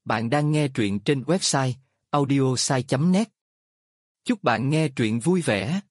Bạn đang nghe truyện trên website audiosai.net. Chúc bạn nghe truyện vui vẻ.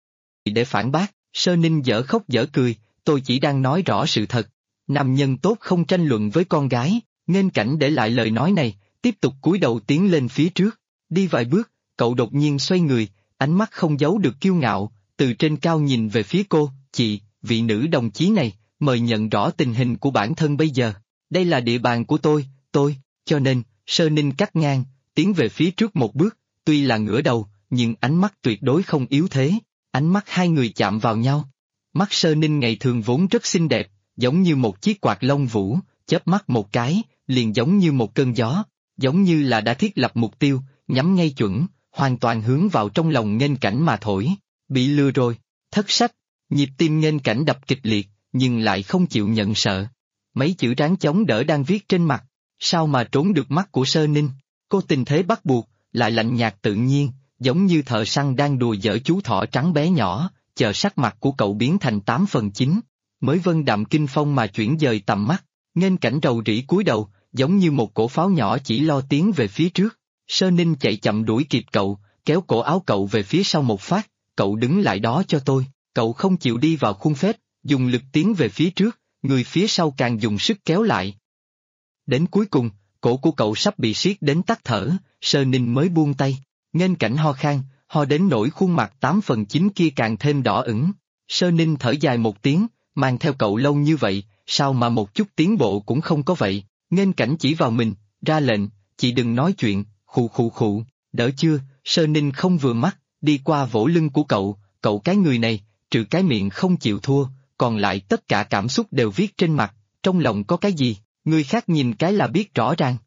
Để phản bác, Sơ Ninh dở khóc dở cười, tôi chỉ đang nói rõ sự thật. Nam nhân tốt không tranh luận với con gái, Nghênh Cảnh để lại lời nói này, tiếp tục cúi đầu tiến lên phía trước. Đi vài bước, cậu đột nhiên xoay người, ánh mắt không giấu được kiêu ngạo, từ trên cao nhìn về phía cô. Chị, vị nữ đồng chí này, mời nhận rõ tình hình của bản thân bây giờ. Đây là địa bàn của tôi, cho nên, Sơ Ninh cắt ngang, tiến về phía trước một bước, tuy là ngửa đầu, nhưng ánh mắt tuyệt đối không yếu thế. Ánh mắt hai người chạm vào nhau. Mắt Sơ Ninh ngày thường vốn rất xinh đẹp, giống như một chiếc quạt lông vũ, chớp mắt một cái, liền giống như một cơn gió, giống như là đã thiết lập mục tiêu, nhắm ngay chuẩn, hoàn toàn hướng vào trong lòng Nghênh Cảnh mà thổi. Bị lừa rồi, thất sách, nhịp tim Nghênh Cảnh đập kịch liệt, nhưng lại không chịu nhận sợ. Mấy chữ ráng chống đỡ đang viết trên mặt, sao mà trốn được mắt của Sơ Ninh? Cô tình thế bắt buộc, lại lạnh nhạt tự nhiên, giống như thợ săn đang đùa giỡn chú thỏ trắng bé nhỏ, chờ sắc mặt của cậu biến thành 8/9. Mới vân đạm kinh phong mà chuyển dời tầm mắt, Nghênh Cảnh rầu rĩ cúi đầu, giống như một cổ pháo nhỏ chỉ lo tiến về phía trước. Sơ Ninh chạy chậm đuổi kịp cậu, kéo cổ áo cậu về phía sau một phát, cậu đứng lại đó cho tôi. Cậu không chịu đi vào khuôn phép, dùng lực tiến về phía trước, người phía sau càng dùng sức kéo lại. Đến cuối cùng, cổ của cậu sắp bị siết đến tắc thở, Sơ Ninh mới buông tay. Nghênh Cảnh ho khan, ho đến nỗi khuôn mặt 8/9 kia càng thêm đỏ ửng. Sơ Ninh thở dài một tiếng, mang theo cậu lâu như vậy, sao mà một chút tiến bộ cũng không có vậy? Nghênh Cảnh chỉ vào mình, ra lệnh, chị đừng nói chuyện, khụ, đỡ chưa? Sơ Ninh không vừa mắt, đi qua vỗ lưng của cậu, cậu cái người này, trừ cái miệng không chịu thua, còn lại tất cả cảm xúc đều viết trên mặt, trong lòng có cái gì, người khác nhìn cái là biết rõ ràng.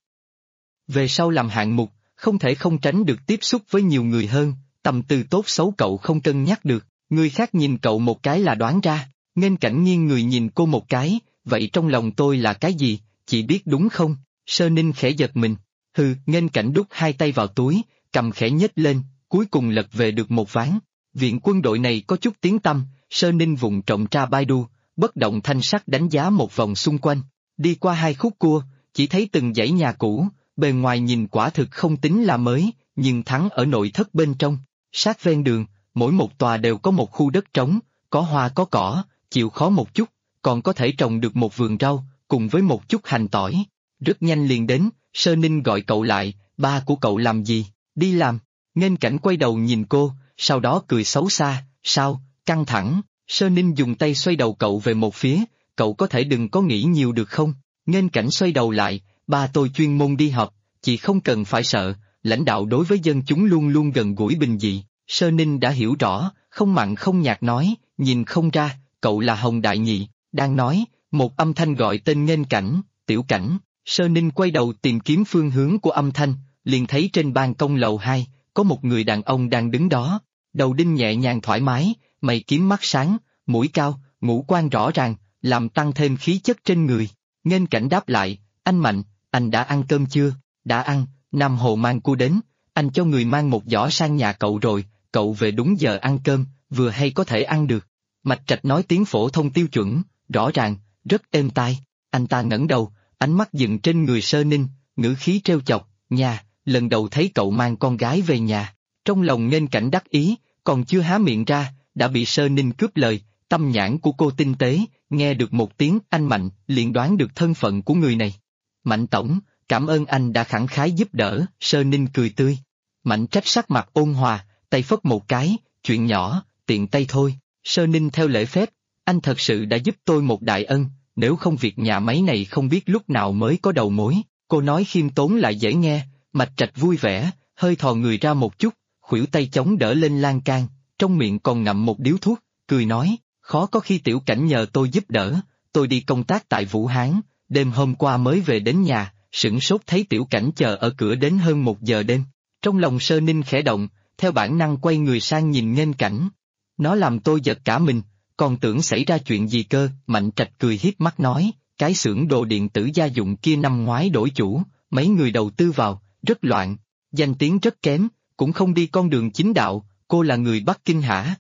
Về sau làm hạng mục, không thể không tránh được tiếp xúc với nhiều người hơn, tâm tư tốt xấu cậu không cân nhắc được, người khác nhìn cậu một cái là đoán ra. Nghênh Cảnh nghiêng người nhìn cô một cái, vậy trong lòng tôi là cái gì, chị biết đúng không? Sơ Ninh khẽ giật mình. Nghênh Cảnh đút hai tay vào túi, cầm khẽ nhếch lên, cuối cùng lật về được một ván. Viện quân đội này có chút tiếng tăm, Sơ Ninh vụng trộm tra Baidu, bất động thanh sắc đánh giá một vòng xung quanh, đi qua hai khúc cua, chỉ thấy từng dãy nhà cũ, bề ngoài nhìn quả thực không tính là mới, nhưng thắng ở nội thất bên trong. Sát ven đường, mỗi một tòa đều có một khu đất trống, có hoa có cỏ, chịu khó một chút, còn có thể trồng được một vườn rau, cùng với một chút hành tỏi. Rất nhanh liền đến, Sơ Ninh gọi cậu lại, ba của cậu làm gì? Đi làm. Nghênh Cảnh quay đầu nhìn cô, sau đó cười xấu xa, sao, căng thẳng? Sơ Ninh dùng tay xoay đầu cậu về một phía, cậu có thể đừng có nghĩ nhiều được không? Nghênh Cảnh xoay đầu lại, ba tôi chuyên môn đi họp, chị không cần phải sợ, lãnh đạo đối với dân chúng luôn luôn gần gũi bình dị. Sơ Ninh đã hiểu rõ, không mặn không nhạt nói, nhìn không ra, cậu là Hồng Đại Nhị, đang nói, một âm thanh gọi tên Nghênh Cảnh, Tiểu Cảnh. Sơ Ninh quay đầu tìm kiếm phương hướng của âm thanh, liền thấy trên ban công lầu 2, có một người đàn ông đang đứng đó, đầu đinh nhẹ nhàng thoải mái, mày kiếm mắt sáng, mũi cao, ngũ quan rõ ràng, làm tăng thêm khí chất trên người. Nghênh Cảnh đáp lại, anh Mạnh, anh đã ăn cơm chưa? Đã ăn, Nam Hồ mang cua đến, anh cho người mang một giỏ sang nhà cậu rồi, cậu về đúng giờ ăn cơm, vừa hay có thể ăn được. Mạch Trạch nói tiếng phổ thông tiêu chuẩn, rõ ràng, rất êm tai. Anh ta ngẩng đầu, ánh mắt dừng trên người Sơ Ninh, ngữ khí trêu chọc, nhà, lần đầu thấy cậu mang con gái về nhà. Trong lòng Nghênh Cảnh đắc ý, còn chưa há miệng ra, đã bị Sơ Ninh cướp lời. Tâm nhãn của cô tinh tế, nghe được một tiếng anh Mạnh, liền đoán được thân phận của người này. Mạnh tổng, cảm ơn anh đã khẳng khái giúp đỡ. Sơ Ninh cười tươi. Mạnh Trách sắc mặt ôn hòa, tay phất một cái, chuyện nhỏ, tiện tay thôi. Sơ Ninh theo lễ phép, anh thật sự đã giúp tôi một đại ân, nếu không việc nhà máy này không biết lúc nào mới có đầu mối. Cô nói khiêm tốn lại dễ nghe. Mạch Trạch vui vẻ, hơi thò người ra một chút, khuỷu tay chống đỡ lên lan can, trong miệng còn ngậm một điếu thuốc, cười nói, khó có khi Tiểu Cảnh nhờ tôi giúp đỡ, tôi đi công tác tại Vũ Hán, đêm hôm qua mới về đến nhà, sửng sốt thấy Tiểu Cảnh chờ ở cửa đến hơn 1 giờ đêm. Trong lòng Sơ Ninh khẽ động, theo bản năng quay người sang nhìn Nghênh Cảnh. Nó làm tôi giật cả mình, còn tưởng xảy ra chuyện gì cơ. Mạnh Trạch cười hiếp mắt nói, cái xưởng đồ điện tử gia dụng kia năm ngoái đổi chủ, mấy người đầu tư vào, rất loạn, danh tiếng rất kém, cũng không đi con đường chính đạo. Cô là người Bắc Kinh hả?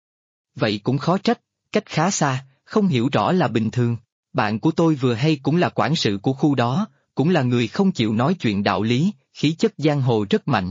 Vậy cũng khó trách, cách khá xa, không hiểu rõ là bình thường. Bạn của tôi vừa hay cũng là quản sự của khu đó, cũng là người không chịu nói chuyện đạo lý, khí chất giang hồ rất mạnh.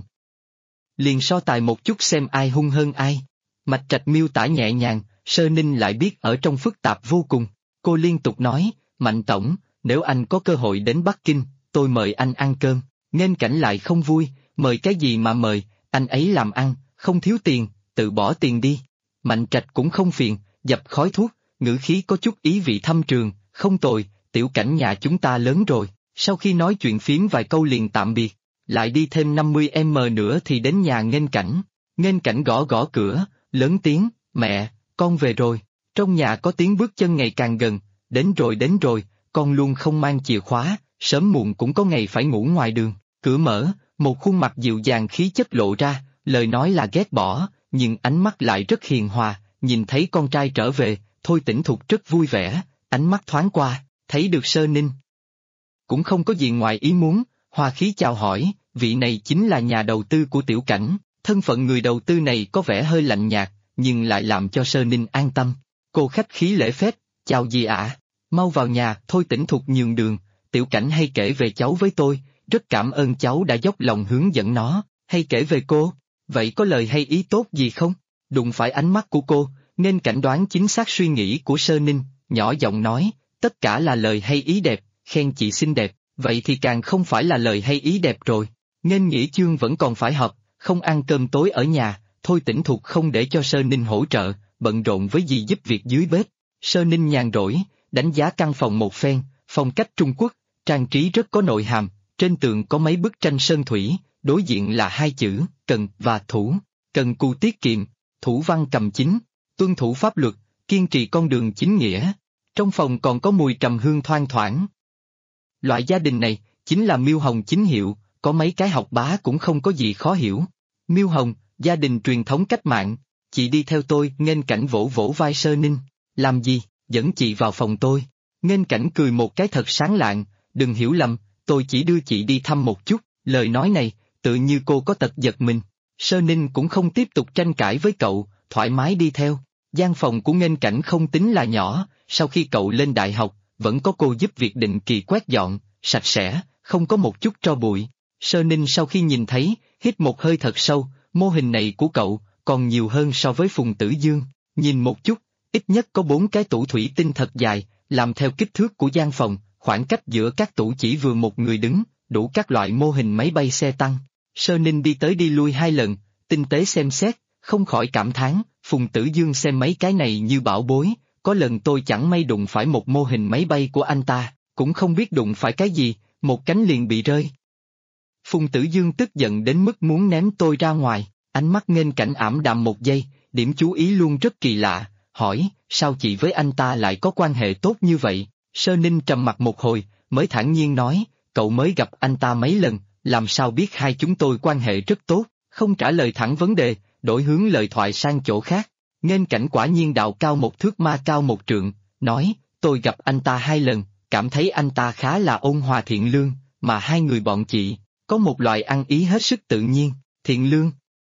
Liền so tài một chút xem ai hung hơn ai. Mạch Trạch miêu tả nhẹ nhàng, Sơ Ninh lại biết ở trong phức tạp vô cùng. Cô liên tục nói, Mạnh tổng, nếu anh có cơ hội đến Bắc Kinh, tôi mời anh ăn cơm. Nghênh Cảnh lại không vui, mời cái gì mà mời, anh ấy làm ăn, không thiếu tiền, tự bỏ tiền đi. Mạnh Trạch cũng không phiền, dập khói thuốc, ngữ khí có chút ý vị thâm trường, không tồi, Tiểu Cảnh nhà chúng ta lớn rồi. Sau khi nói chuyện phiếm vài câu liền tạm biệt, lại đi thêm 50m nữa thì đến nhà Nghênh Cảnh. Nghênh Cảnh gõ gõ cửa, lớn tiếng, mẹ, con về rồi. Trong nhà có tiếng bước chân ngày càng gần, đến rồi, con luôn không mang chìa khóa, sớm muộn cũng có ngày phải ngủ ngoài đường. Cửa mở, một khuôn mặt dịu dàng khí chất lộ ra, lời nói là ghét bỏ, nhưng ánh mắt lại rất hiền hòa, nhìn thấy con trai trở về, Thôi Tĩnh Thục rất vui vẻ, ánh mắt thoáng qua, thấy được Sơ Ninh. Cũng không có gì ngoài ý muốn, hòa khí chào hỏi, vị này chính là nhà đầu tư của Tiểu Cảnh, thân phận người đầu tư này có vẻ hơi lạnh nhạt, nhưng lại làm cho Sơ Ninh an tâm. Cô khách khí lễ phép, chào gì ạ? Mau vào nhà, Thôi Tĩnh Thục nhường đường, Tiểu Cảnh hay kể về cháu với tôi, rất cảm ơn cháu đã dốc lòng hướng dẫn nó, hay kể về cô, vậy có lời hay ý tốt gì không? Đụng phải ánh mắt của cô, nên Cảnh đoán chính xác suy nghĩ của Sơ Ninh, nhỏ giọng nói, tất cả là lời hay ý đẹp, khen chị xinh đẹp, vậy thì càng không phải là lời hay ý đẹp rồi. Nên Nghĩa Chương vẫn còn phải họp, không ăn cơm tối ở nhà, Thôi Tĩnh Thục không để cho Sơ Ninh hỗ trợ, bận rộn với dì giúp việc dưới bếp. Sơ Ninh nhàn rỗi, đánh giá căn phòng một phen, phong cách Trung Quốc, trang trí rất có nội hàm, trên tường có mấy bức tranh sơn thủy, đối diện là hai chữ, cần và thủ. Cần cù tiết kiệm, thủ văn cầm chính, tuân thủ pháp luật, kiên trì con đường chính nghĩa. Trong phòng còn có mùi trầm hương thoang thoảng. Loại gia đình này, chính là Miêu Hồng chính hiệu, có mấy cái học bá cũng không có gì khó hiểu. Miêu Hồng, gia đình truyền thống cách mạng, chị đi theo tôi. Nghênh Cảnh vỗ vỗ vai Sơ Ninh, làm gì, dẫn chị vào phòng tôi. Nghênh Cảnh cười một cái thật sáng lạng, đừng hiểu lầm, tôi chỉ đưa chị đi thăm một chút. Lời nói này, tự như cô có tật giật mình. Sơ Ninh cũng không tiếp tục tranh cãi với cậu, thoải mái đi theo. Gian phòng của Nghênh Cảnh không tính là nhỏ, sau khi cậu lên đại học, vẫn có cô giúp việc định kỳ quét dọn, sạch sẽ, không có một chút tro bụi. Sơ Ninh sau khi nhìn thấy, hít một hơi thật sâu, mô hình này của cậu, còn nhiều hơn so với Phùng Tử Dương. Nhìn một chút, ít nhất có 4 cái tủ thủy tinh thật dài, làm theo kích thước của gian phòng, khoảng cách giữa các tủ chỉ vừa một người đứng, đủ các loại mô hình máy bay xe tăng. Sơ Ninh đi tới đi lui 2 lần, tinh tế xem xét, không khỏi cảm thán, Phùng Tử Dương xem mấy cái này như bảo bối, có lần tôi chẳng may đụng phải một mô hình máy bay của anh ta, cũng không biết đụng phải cái gì, một cánh liền bị rơi. Phùng Tử Dương tức giận đến mức muốn ném tôi ra ngoài, ánh mắt Nghênh Cảnh ảm đạm một giây, điểm chú ý luôn rất kỳ lạ, hỏi, sao chị với anh ta lại có quan hệ tốt như vậy? Sơ Ninh trầm mặt một hồi, mới thản nhiên nói, cậu mới gặp anh ta mấy lần, làm sao biết hai chúng tôi quan hệ rất tốt, không trả lời thẳng vấn đề, đổi hướng lời thoại sang chỗ khác. Nghênh Cảnh quả nhiên đạo cao một thước ma cao một trượng, nói, tôi gặp anh ta 2 lần, cảm thấy anh ta khá là ôn hòa thiện lương, mà hai người bọn chị, có một loại ăn ý hết sức tự nhiên, thiện lương.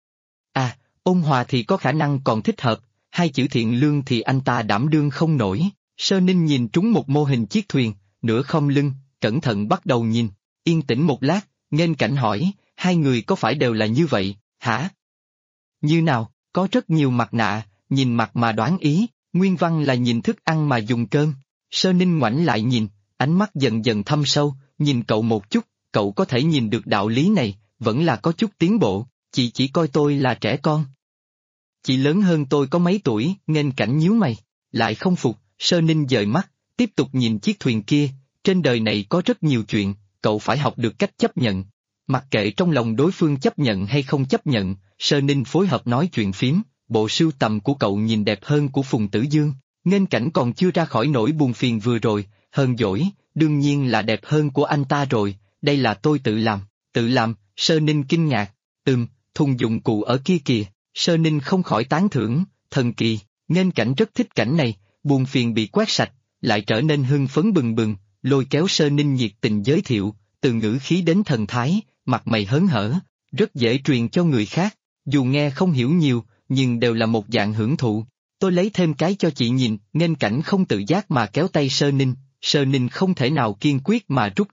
À, ôn hòa thì có khả năng còn thích hợp, hai chữ thiện lương thì anh ta đảm đương không nổi. Sơ Ninh nhìn trúng một mô hình chiếc thuyền, nửa khom lưng, cẩn thận bắt đầu nhìn, yên tĩnh một lát, Nghênh Cảnh hỏi, hai người có phải đều là như vậy, hả? Như nào, có rất nhiều mặt nạ, nhìn mặt mà đoán ý, nguyên văn là nhìn thức ăn mà dùng cơm. Sơ Ninh ngoảnh lại nhìn, ánh mắt dần dần thâm sâu, nhìn cậu một chút, cậu có thể nhìn được đạo lý này, vẫn là có chút tiến bộ, chị chỉ coi tôi là trẻ con. Chị lớn hơn tôi có mấy tuổi. Nghênh Cảnh nhíu mày, lại không phục. Sơ Ninh dời mắt, tiếp tục nhìn chiếc thuyền kia, trên đời này có rất nhiều chuyện, cậu phải học được cách chấp nhận. Mặc kệ trong lòng đối phương chấp nhận hay không chấp nhận, Sơ Ninh phối hợp nói chuyện phiếm, bộ sưu tầm của cậu nhìn đẹp hơn của Phùng Tử Dương. Nghênh Cảnh còn chưa ra khỏi nỗi buồn phiền vừa rồi, hờn dỗi, đương nhiên là đẹp hơn của anh ta rồi, đây là tôi tự làm, Sơ Ninh kinh ngạc, thùng dụng cụ ở kia kìa, Sơ Ninh không khỏi tán thưởng, thần kỳ. Nghênh Cảnh rất thích cảnh này, buồn phiền bị quét sạch, lại trở nên hưng phấn bừng bừng, lôi kéo Sơ Ninh nhiệt tình giới thiệu, từ ngữ khí đến thần thái, mặt mày hớn hở, rất dễ truyền cho người khác, dù nghe không hiểu nhiều, nhưng đều là một dạng hưởng thụ. Tôi lấy thêm cái cho chị nhìn. Nghênh Cảnh không tự giác mà kéo tay Sơ Ninh không thể nào kiên quyết mà rút ra,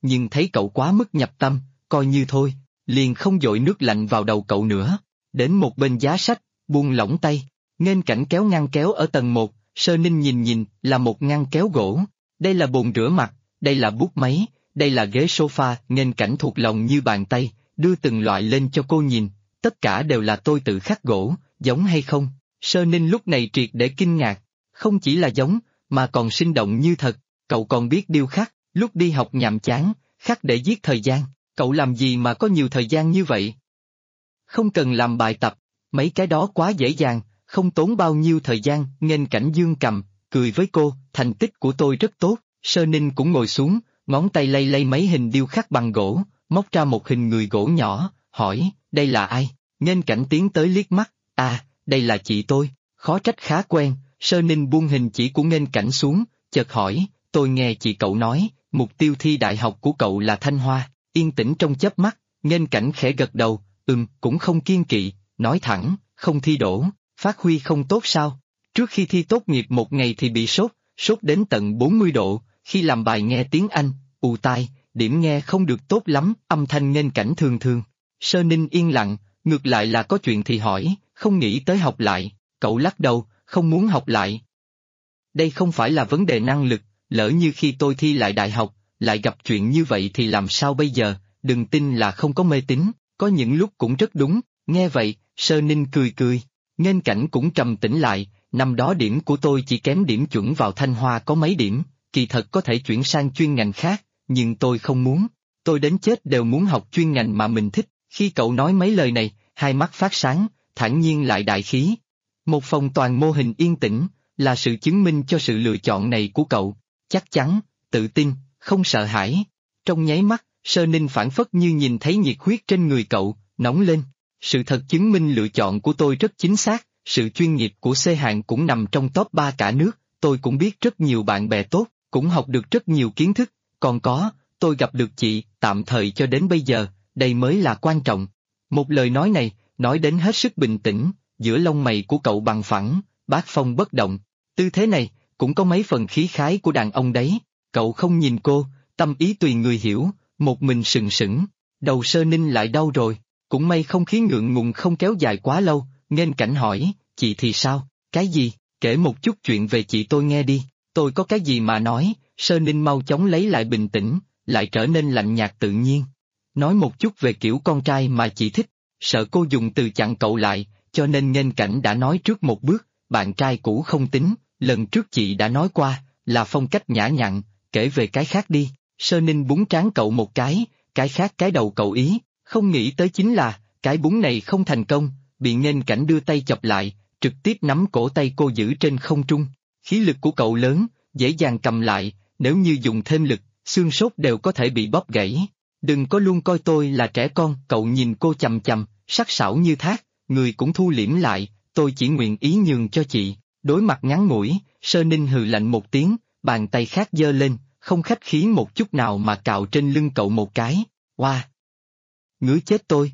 nhưng thấy cậu quá mức nhập tâm, coi như thôi, liền không dội nước lạnh vào đầu cậu nữa. Đến một bên giá sách, buông lỏng tay, Nghênh Cảnh kéo ngăn kéo ở tầng 1, Sơ Ninh nhìn là một ngăn kéo gỗ. Đây là bồn rửa mặt, đây là bút máy, đây là ghế sofa. Nghênh Cảnh thuộc lòng như bàn tay, đưa từng loại lên cho cô nhìn, tất cả đều là tôi tự khắc gỗ, giống hay không? Sơ Ninh lúc này triệt để kinh ngạc, không chỉ là giống, mà còn sinh động như thật. Cậu còn biết điêu khắc, lúc đi học nhàm chán, khắc để giết thời gian, cậu làm gì mà có nhiều thời gian như vậy? Không cần làm bài tập, mấy cái đó quá dễ dàng, không tốn bao nhiêu thời gian. Nghênh Cảnh dương cầm, cười với cô, thành tích của tôi rất tốt. Sơ Ninh cũng ngồi xuống, ngón tay lay lay mấy hình điêu khắc bằng gỗ, móc ra một hình người gỗ nhỏ, hỏi, đây là ai? Nghênh Cảnh tiến tới liếc mắt, đây là chị tôi, khó trách khá quen. Sơ Ninh buông hình chỉ của Nghênh Cảnh xuống, chợt hỏi, tôi nghe chị cậu nói, mục tiêu thi đại học của cậu là Thanh Hoa. Yên tĩnh trong chớp mắt, Nghênh Cảnh khẽ gật đầu, cũng không kiêng kỵ, nói thẳng, không thi đỗ, phát huy không tốt sao? Trước khi thi tốt nghiệp một ngày thì bị sốt đến tận 40 độ, khi làm bài nghe tiếng Anh, ù tai, điểm nghe không được tốt lắm, âm thanh Nghênh Cảnh thường thường. Sơ Ninh yên lặng, ngược lại là có chuyện thì hỏi, không nghĩ tới học lại. Cậu lắc đầu, không muốn học lại. Đây không phải là vấn đề năng lực, lỡ như khi tôi thi lại đại học, lại gặp chuyện như vậy thì làm sao bây giờ? Đừng tin là không có mê tín, có những lúc cũng rất đúng. Nghe vậy, Sơ Ninh cười. Nghênh Cảnh cũng trầm tĩnh lại, năm đó điểm của tôi chỉ kém điểm chuẩn vào Thanh Hoa có mấy điểm, kỳ thật có thể chuyển sang chuyên ngành khác, nhưng tôi không muốn. Tôi đến chết đều muốn học chuyên ngành mà mình thích. Khi cậu nói mấy lời này, hai mắt phát sáng, thản nhiên lại đại khí. Một phòng toàn mô hình yên tĩnh, là sự chứng minh cho sự lựa chọn này của cậu. Chắc chắn, tự tin, không sợ hãi. Trong nháy mắt, Sơ Ninh phảng phất như nhìn thấy nhiệt huyết trên người cậu, nóng lên. Sự thật chứng minh lựa chọn của tôi rất chính xác, sự chuyên nghiệp của C hạng cũng nằm trong top 3 cả nước, tôi cũng biết rất nhiều bạn bè tốt, cũng học được rất nhiều kiến thức, còn có, tôi gặp được chị, tạm thời cho đến bây giờ, đây mới là quan trọng. Một lời nói này, nói đến hết sức bình tĩnh, giữa lông mày của cậu bằng phẳng, bát phong bất động. Tư thế này, cũng có mấy phần khí khái của đàn ông đấy. Cậu không nhìn cô, tâm ý tùy người hiểu, một mình sừng sững. Đầu Sơ Ninh lại đau rồi, cũng may không khí ngượng ngùng không kéo dài quá lâu. Nghênh Cảnh hỏi, chị thì sao? Cái gì? Kể một chút chuyện về chị tôi nghe đi. Tôi có cái gì mà nói? Sơ Ninh mau chóng lấy lại bình tĩnh, lại trở nên lạnh nhạt tự nhiên. Nói một chút về kiểu con trai mà chị thích. Sợ cô dùng từ chặn cậu lại, cho nên Nghênh Cảnh đã nói trước một bước, bạn trai cũ không tính, lần trước chị đã nói qua, là phong cách nhã nhặn, kể về cái khác đi. Sơ Ninh búng trán cậu một cái khác cái đầu cậu ý, không nghĩ tới chính là, cái búng này không thành công, bị Nghênh Cảnh đưa tay chọc lại, trực tiếp nắm cổ tay cô giữ trên không trung. Khí lực của cậu lớn, dễ dàng cầm lại, nếu như dùng thêm lực, xương sốt đều có thể bị bóp gãy. Đừng có luôn coi tôi là trẻ con. Cậu nhìn cô chằm chằm, sắc sảo như thác, người cũng thu liễm lại, tôi chỉ nguyện ý nhường cho chị. Đối mặt ngắn ngủi, Sơ Ninh hừ lạnh một tiếng, bàn tay khác giơ lên, không khách khí một chút nào mà cạo trên lưng cậu một cái. Oa! Ngứa chết tôi!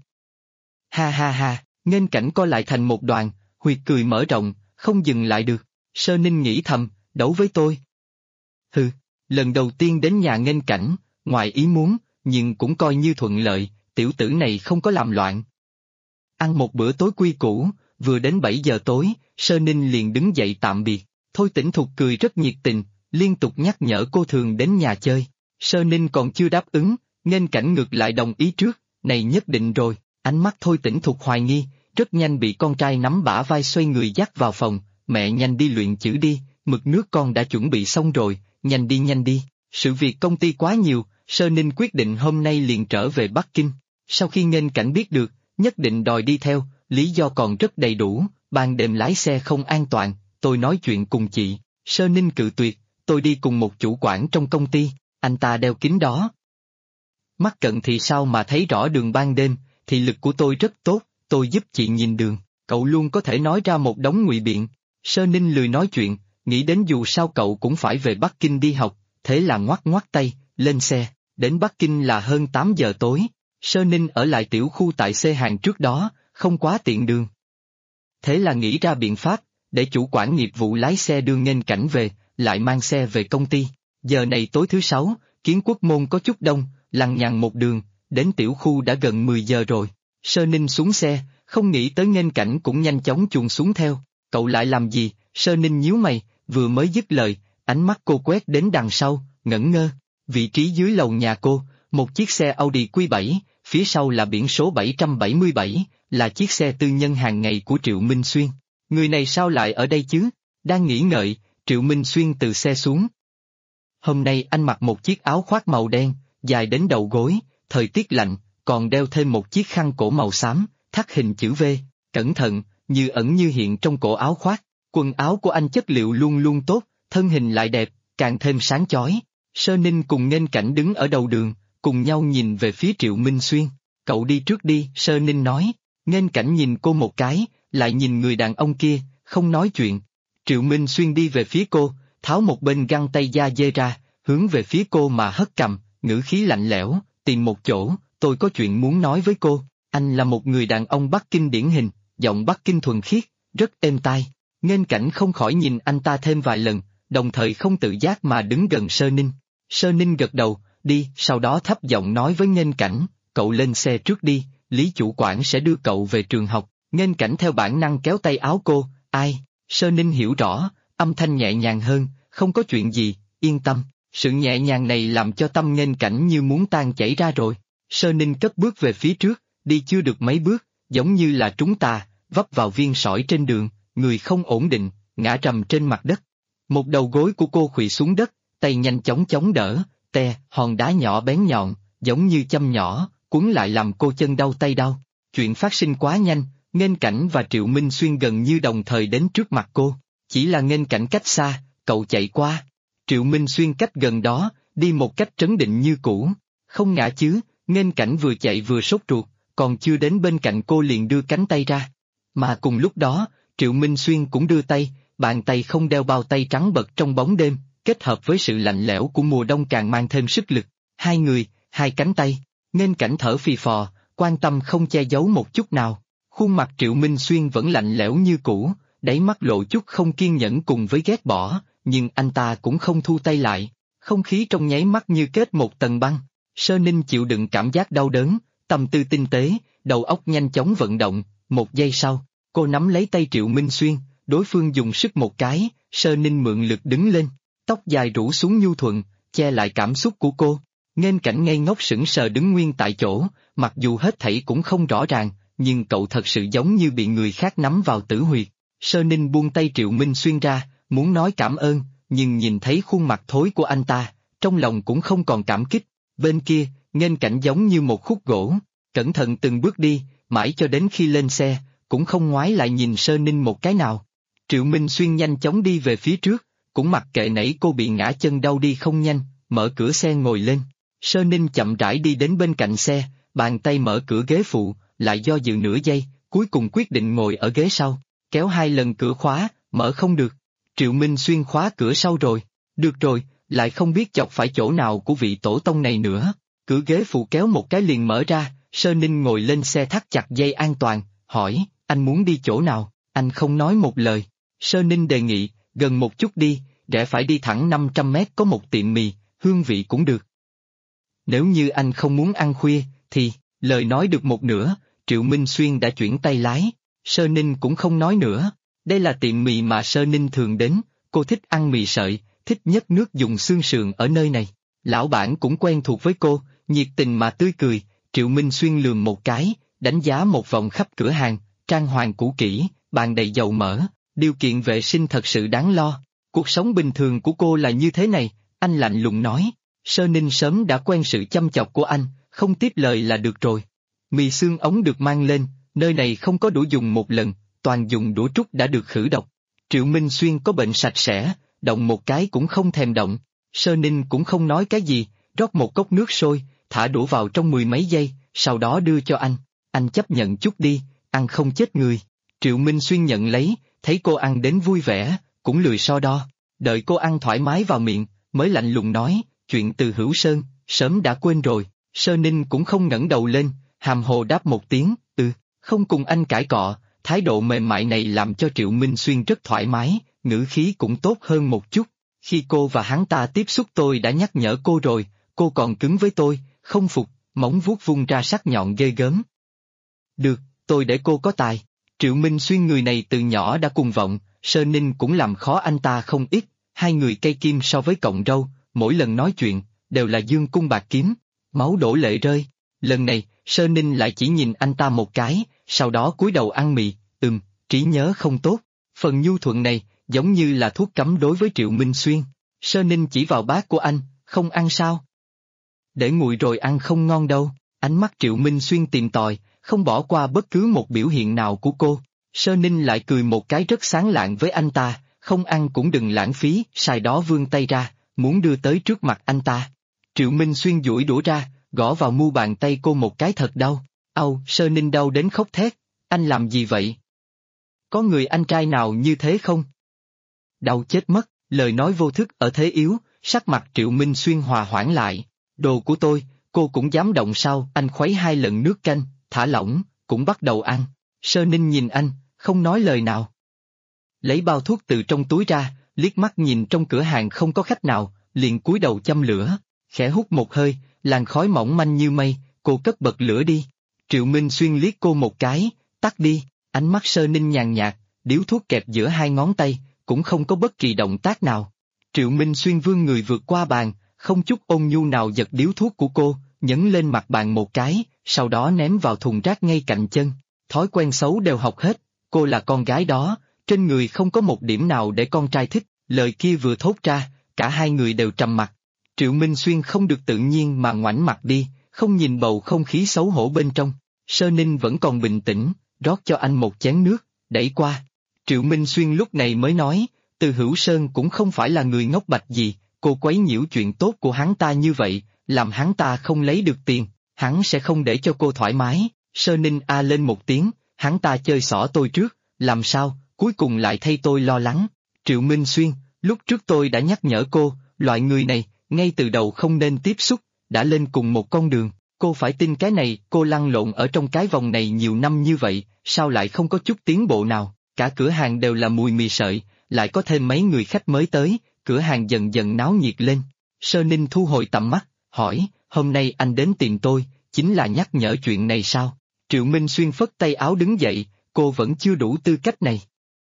Ha ha ha! Nghênh Cảnh co lại thành một đoàn, huyệt cười mở rộng, không dừng lại được. Sơ Ninh nghĩ thầm, đấu với tôi. Hừ, lần đầu tiên đến nhà Nghênh Cảnh, ngoài ý muốn, nhưng cũng coi như thuận lợi, tiểu tử này không có làm loạn. Ăn một bữa tối quy củ, vừa đến 7 giờ tối, Sơ Ninh liền đứng dậy tạm biệt. Thôi Tĩnh Thục cười rất nhiệt tình, liên tục nhắc nhở cô thường đến nhà chơi. Sơ Ninh còn chưa đáp ứng, Nghênh Cảnh ngược lại đồng ý trước, này nhất định rồi. Ánh mắt Thôi Tĩnh Thục hoài nghi, rất nhanh bị con trai nắm bả vai xoay người dắt vào phòng. Mẹ nhanh đi luyện chữ đi, mực nước con đã chuẩn bị xong rồi, nhanh đi. Sự việc công ty quá nhiều, Sơ Ninh quyết định hôm nay liền trở về Bắc Kinh. Sau khi Nghênh Cảnh biết được, nhất định đòi đi theo, lý do còn rất đầy đủ, ban đêm lái xe không an toàn, tôi nói chuyện cùng chị. Sơ Ninh cự tuyệt, tôi đi cùng một chủ quản trong công ty, anh ta đeo kính đó. Mắt cận thì sao mà thấy rõ đường ban đêm, thị lực của tôi rất tốt, tôi giúp chị nhìn đường. Cậu luôn có thể nói ra một đống ngụy biện. Sơ Ninh lười nói chuyện, nghĩ đến dù sao cậu cũng phải về Bắc Kinh đi học, thế là ngoắc tay, lên xe. Đến Bắc Kinh là hơn 8 giờ tối. Sơ Ninh ở lại tiểu khu tại C hàng trước đó, không quá tiện đường. Thế là nghĩ ra biện pháp, để chủ quản nghiệp vụ lái xe đưa Nghênh Cảnh về, lại mang xe về công ty. Giờ này tối thứ 6, Kiến Quốc Môn có chút đông, lằng nhằng một đường, đến tiểu khu đã gần 10 giờ rồi. Sơ Ninh xuống xe, không nghĩ tới Nghênh Cảnh cũng nhanh chóng chuồn xuống theo. Cậu lại làm gì? Sơ Ninh nhíu mày, vừa mới dứt lời, ánh mắt cô quét đến đằng sau, ngẩn ngơ. Vị trí dưới lầu nhà cô, một chiếc xe Audi Q7, phía sau là biển số 777, là chiếc xe tư nhân hàng ngày của Triệu Minh Xuyên. Người này sao lại ở đây chứ? Đang nghĩ ngợi, Triệu Minh Xuyên từ xe xuống. Hôm nay anh mặc một chiếc áo khoác màu đen, dài đến đầu gối, thời tiết lạnh, còn đeo thêm một chiếc khăn cổ màu xám, thắt hình chữ V, cẩn thận, như ẩn như hiện trong cổ áo khoác. Quần áo của anh chất liệu luôn luôn tốt, thân hình lại đẹp, càng thêm sáng chói. Sơ Ninh cùng Nghênh Cảnh đứng ở đầu đường, cùng nhau nhìn về phía Triệu Minh Xuyên. Cậu đi trước đi, Sơ Ninh nói. Nghênh Cảnh nhìn cô một cái, lại nhìn người đàn ông kia, không nói chuyện. Triệu Minh Xuyên đi về phía cô, tháo một bên găng tay da dê ra, hướng về phía cô mà hất cằm, ngữ khí lạnh lẽo, tìm một chỗ, tôi có chuyện muốn nói với cô. Anh là một người đàn ông Bắc Kinh điển hình, giọng Bắc Kinh thuần khiết, rất êm tai. Nghênh Cảnh không khỏi nhìn anh ta thêm vài lần, đồng thời không tự giác mà đứng gần Sơ Ninh. Sơ Ninh gật đầu, đi, sau đó thấp giọng nói với Nghênh Cảnh, cậu lên xe trước đi, Lý chủ quản sẽ đưa cậu về trường học. Nghênh Cảnh theo bản năng kéo tay áo cô, ai? Sơ Ninh hiểu rõ, âm thanh nhẹ nhàng hơn, không có chuyện gì, yên tâm. Sự nhẹ nhàng này làm cho tâm Nghênh Cảnh như muốn tan chảy ra rồi. Sơ Ninh cất bước về phía trước, đi chưa được mấy bước, giống như là trúng tà, vấp vào viên sỏi trên đường, người không ổn định, ngã trầm trên mặt đất. Một đầu gối của cô khuỵu xuống đất, tay nhanh chóng chống đỡ, hòn đá nhỏ bén nhọn, giống như châm nhỏ, cuốn lại làm cô chân đau tay đau. Chuyện phát sinh quá nhanh, Nghênh Cảnh và Triệu Minh Xuyên gần như đồng thời đến trước mặt cô. Chỉ là Nghênh Cảnh cách xa, cậu chạy qua. Triệu Minh Xuyên cách gần đó, đi một cách trấn định như cũ. Không ngã chứ? Nghênh Cảnh vừa chạy vừa sốt ruột, còn chưa đến bên cạnh cô liền đưa cánh tay ra. Mà cùng lúc đó, Triệu Minh Xuyên cũng đưa tay, bàn tay không đeo bao tay trắng bật trong bóng đêm, kết hợp với sự lạnh lẽo của mùa đông càng mang thêm sức lực. Hai người, hai cánh tay. Nghênh Cảnh thở phì phò, quan tâm không che giấu một chút nào. Khuôn mặt Triệu Minh Xuyên vẫn lạnh lẽo như cũ, đáy mắt lộ chút không kiên nhẫn cùng với ghét bỏ, nhưng anh ta cũng không thu tay lại. Không khí trong nháy mắt như kết một tầng băng. Sơ Ninh chịu đựng cảm giác đau đớn, tâm tư tinh tế, đầu óc nhanh chóng vận động. Một giây sau, cô nắm lấy tay Triệu Minh Xuyên, đối phương dùng sức một cái, Sơ Ninh mượn lực đứng lên, tóc dài rủ xuống nhu thuận, che lại cảm xúc của cô. Nghênh Cảnh ngây ngốc sững sờ đứng nguyên tại chỗ, mặc dù hết thảy cũng không rõ ràng, nhưng cậu thật sự giống như bị người khác nắm vào tử huyệt. Sơ Ninh buông tay Triệu Minh Xuyên ra, muốn nói cảm ơn, nhưng nhìn thấy khuôn mặt thối của anh ta, trong lòng cũng không còn cảm kích. Bên kia, Nghênh Cảnh giống như một khúc gỗ, cẩn thận từng bước đi, mãi cho đến khi lên xe, cũng không ngoái lại nhìn Sơ Ninh một cái nào. Triệu Minh Xuyên nhanh chóng đi về phía trước, cũng mặc kệ nãy cô bị ngã chân đau đi không nhanh, mở cửa xe ngồi lên. Sơ Ninh chậm rãi đi đến bên cạnh xe, bàn tay mở cửa ghế phụ, lại do dự nửa giây, cuối cùng quyết định ngồi ở ghế sau, kéo hai lần cửa khóa, mở không được. Triệu Minh Xuyên khóa cửa sau rồi, được rồi, lại không biết chọc phải chỗ nào của vị tổ tông này nữa. Cửa ghế phụ kéo một cái liền mở ra, Sơ Ninh ngồi lên xe thắt chặt dây an toàn, hỏi, anh muốn đi chỗ nào? Anh không nói một lời. Sơ Ninh đề nghị, gần một chút đi, rẽ phải đi thẳng 500 mét có một tiệm mì, hương vị cũng được. Nếu như anh không muốn ăn khuya, thì, lời nói được một nửa, Triệu Minh Xuyên đã chuyển tay lái, Sơ Ninh cũng không nói nữa. Đây là tiệm mì mà Sơ Ninh thường đến, cô thích ăn mì sợi, thích nhất nước dùng xương sườn ở nơi này. Lão bản cũng quen thuộc với cô, nhiệt tình mà tươi cười. Triệu Minh Xuyên lườm một cái, đánh giá một vòng khắp cửa hàng, trang hoàng cũ kỹ, bàn đầy dầu mỡ, điều kiện vệ sinh thật sự đáng lo. Cuộc sống bình thường của cô là như thế này, anh lạnh lùng nói. Sơ Ninh sớm đã quen sự chăm chọc của anh, không tiếp lời là được rồi. Mì xương ống được mang lên, nơi này không có đũa dùng một lần, toàn dùng đũa trúc đã được khử độc. Triệu Minh Xuyên có bệnh sạch sẽ, động một cái cũng không thèm động. Sơ Ninh cũng không nói cái gì, rót một cốc nước sôi, thả đũa vào trong 10 mấy giây, sau đó đưa cho anh. Anh chấp nhận chút đi, ăn không chết người. Triệu Minh Xuyên nhận lấy, thấy cô ăn đến vui vẻ, cũng lười so đo. Đợi cô ăn thoải mái vào miệng, mới lạnh lùng nói, chuyện từ Hữu Sơn, sớm đã quên rồi. Sơ Ninh cũng không ngẩng đầu lên, hàm hồ đáp một tiếng, không cùng anh cãi cọ. Thái độ mềm mại này làm cho Triệu Minh Xuyên rất thoải mái, ngữ khí cũng tốt hơn một chút. Khi cô và hắn ta tiếp xúc tôi đã nhắc nhở cô rồi, cô còn cứng với tôi, không phục, móng vuốt vung ra sắc nhọn ghê gớm. Được, tôi để cô có tài. Triệu Minh Xuyên người này từ nhỏ đã cuồng vọng, Sơ Ninh cũng làm khó anh ta không ít, hai người cây kim so với cọng râu, mỗi lần nói chuyện, đều là dương cung bạc kiếm, máu đổ lệ rơi. Lần này, Sơ Ninh lại chỉ nhìn anh ta một cái, sau đó cúi đầu ăn mì, trí nhớ không tốt. Phần nhu thuận này, giống như là thuốc cấm đối với Triệu Minh Xuyên. Sơ Ninh chỉ vào bát của anh, không ăn sao? Để nguội rồi ăn không ngon đâu. Ánh mắt Triệu Minh Xuyên tìm tòi, không bỏ qua bất cứ một biểu hiện nào của cô. Sơ Ninh lại cười một cái rất sáng lạng với anh ta, không ăn cũng đừng lãng phí, sai đó vươn tay ra, muốn đưa tới trước mặt anh ta. Triệu Minh Xuyên duỗi đũa ra, gõ vào mu bàn tay cô một cái thật đau. Âu, Sơ Ninh đau đến khóc thét, anh làm gì vậy? Có người anh trai nào như thế không? Đau chết mất, lời nói vô thức ở thế yếu, sắc mặt Triệu Minh Xuyên hòa hoãn lại. Đồ của tôi, cô cũng dám động sao? Anh khuấy 2 lần nước canh, thả lỏng, cũng bắt đầu ăn. Sơ Ninh nhìn anh, không nói lời nào. Lấy bao thuốc từ trong túi ra, liếc mắt nhìn trong cửa hàng không có khách nào, liền cúi đầu châm lửa, khẽ hút một hơi, làn khói mỏng manh như mây, cô cất bật lửa đi. Triệu Minh Xuyên liếc cô một cái, tắt đi, ánh mắt Sơ Ninh nhàn nhạt, điếu thuốc kẹp giữa 2 ngón tay, cũng không có bất kỳ động tác nào. Triệu Minh Xuyên vươn người vượt qua bàn, không chút ôn nhu nào giật điếu thuốc của cô, nhấn lên mặt bàn một cái, sau đó ném vào thùng rác ngay cạnh chân. Thói quen xấu đều học hết, cô là con gái đó, trên người không có một điểm nào để con trai thích, lời kia vừa thốt ra, cả hai người đều trầm mặc. Triệu Minh Xuyên không được tự nhiên mà ngoảnh mặt đi, không nhìn bầu không khí xấu hổ bên trong. Sơ Ninh vẫn còn bình tĩnh, rót cho anh một chén nước, đẩy qua. Triệu Minh Xuyên lúc này mới nói, Từ Hữu Sơn cũng không phải là người ngốc bạch gì, cô quấy nhiễu chuyện tốt của hắn ta như vậy, làm hắn ta không lấy được tiền, hắn sẽ không để cho cô thoải mái. Sơ Ninh a lên một tiếng, hắn ta chơi xỏ tôi trước, làm sao, cuối cùng lại thay tôi lo lắng. Triệu Minh Xuyên, lúc trước tôi đã nhắc nhở cô, loại người này, ngay từ đầu không nên tiếp xúc, đã lên cùng một con đường, cô phải tin cái này. Cô lăn lộn ở trong cái vòng này nhiều năm như vậy, sao lại không có chút tiến bộ nào, cả cửa hàng đều là mùi mì sợi, lại có thêm mấy người khách mới tới, cửa hàng dần dần náo nhiệt lên. Sơ Ninh thu hồi tầm mắt, hỏi, hôm nay anh đến tìm tôi, chính là nhắc nhở chuyện này sao? Triệu Minh Xuyên phất tay áo đứng dậy, cô vẫn chưa đủ tư cách này.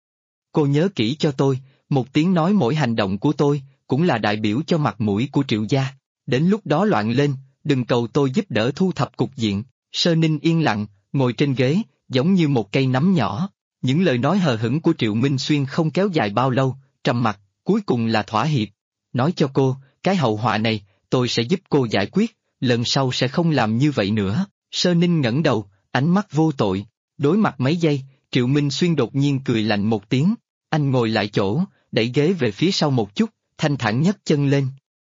Cô nhớ kỹ cho tôi, một tiếng nói mỗi hành động của tôi, cũng là đại biểu cho mặt mũi của Triệu gia. Đến lúc đó loạn lên, đừng cầu tôi giúp đỡ thu thập cục diện. Sơ Ninh yên lặng, ngồi trên ghế, giống như một cây nấm nhỏ. Những lời nói hờ hững của Triệu Minh Xuyên không kéo dài bao lâu, trầm mặc, cuối cùng là thỏa hiệp. Nói cho cô, cái hậu họa này, tôi sẽ giúp cô giải quyết, lần sau sẽ không làm như vậy nữa. Sơ Ninh ngẩng đầu, ánh mắt vô tội. Đối mặt mấy giây, Triệu Minh Xuyên đột nhiên cười lạnh một tiếng. Anh ngồi lại chỗ, đẩy ghế về phía sau một chút, thanh thản nhấc chân lên.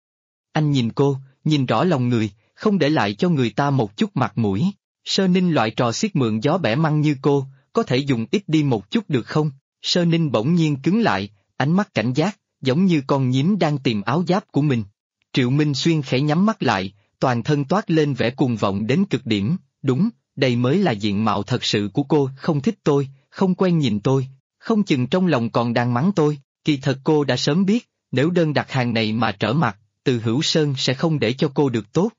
Anh nhìn cô, nhìn rõ lòng người, không để lại cho người ta một chút mặt mũi. Sơ Ninh loại trò xiết mượn gió bẻ măng như cô, có thể dùng ít đi một chút được không? Sơ Ninh bỗng nhiên cứng lại, ánh mắt cảnh giác, giống như con nhím đang tìm áo giáp của mình. Triệu Minh Xuyên khẽ nhắm mắt lại, toàn thân toát lên vẻ cuồng vọng đến cực điểm. Đúng, đây mới là diện mạo thật sự của cô, không thích tôi, không quen nhìn tôi, không chừng trong lòng còn đang mắng tôi. Kỳ thật cô đã sớm biết, nếu đơn đặt hàng này mà trở mặt, Từ Hữu Sơn sẽ không để cho cô được tốt.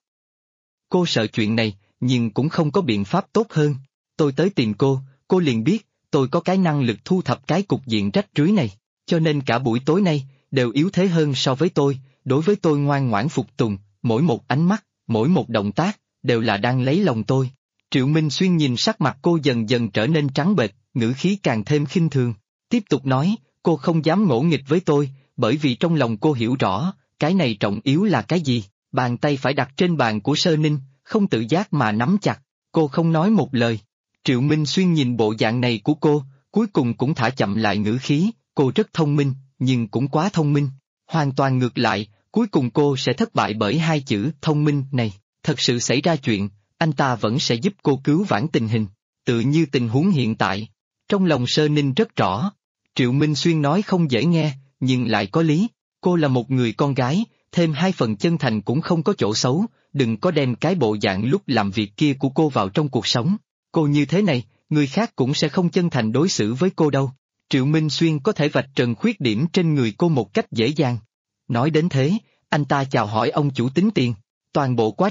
Cô sợ chuyện này, nhưng cũng không có biện pháp tốt hơn. Tôi tới tìm cô liền biết, tôi có cái năng lực thu thập cái cục diện rách rưới này, cho nên cả buổi tối nay, đều yếu thế hơn so với tôi, đối với tôi ngoan ngoãn phục tùng, mỗi một ánh mắt, mỗi một động tác, đều là đang lấy lòng tôi. Triệu Minh Xuyên nhìn sắc mặt cô dần dần trở nên trắng bệch, ngữ khí càng thêm khinh thường. Tiếp tục nói, cô không dám ngỗ nghịch với tôi, bởi vì trong lòng cô hiểu rõ, cái này trọng yếu là cái gì. Bàn tay phải đặt trên bàn của Sơ Ninh, không tự giác mà nắm chặt, cô không nói một lời. Triệu Minh Xuyên nhìn bộ dạng này của cô, cuối cùng cũng thả chậm lại ngữ khí, cô rất thông minh, nhưng cũng quá thông minh. Hoàn toàn ngược lại, cuối cùng cô sẽ thất bại bởi 2 chữ thông minh này. Thật sự xảy ra chuyện, anh ta vẫn sẽ giúp cô cứu vãn tình hình, tự như tình huống hiện tại. Trong lòng Sơ Ninh rất rõ, Triệu Minh Xuyên nói không dễ nghe, nhưng lại có lý. Cô là một người con gái, thêm 2 phần chân thành cũng không có chỗ xấu, đừng có đem cái bộ dạng lúc làm việc kia của cô vào trong cuộc sống. Cô như thế này, người khác cũng sẽ không chân thành đối xử với cô đâu. Triệu Minh Xuyên có thể vạch trần khuyết điểm trên người cô một cách dễ dàng. Nói đến thế, anh ta chào hỏi ông chủ tính tiền. Toàn bộ quá trình,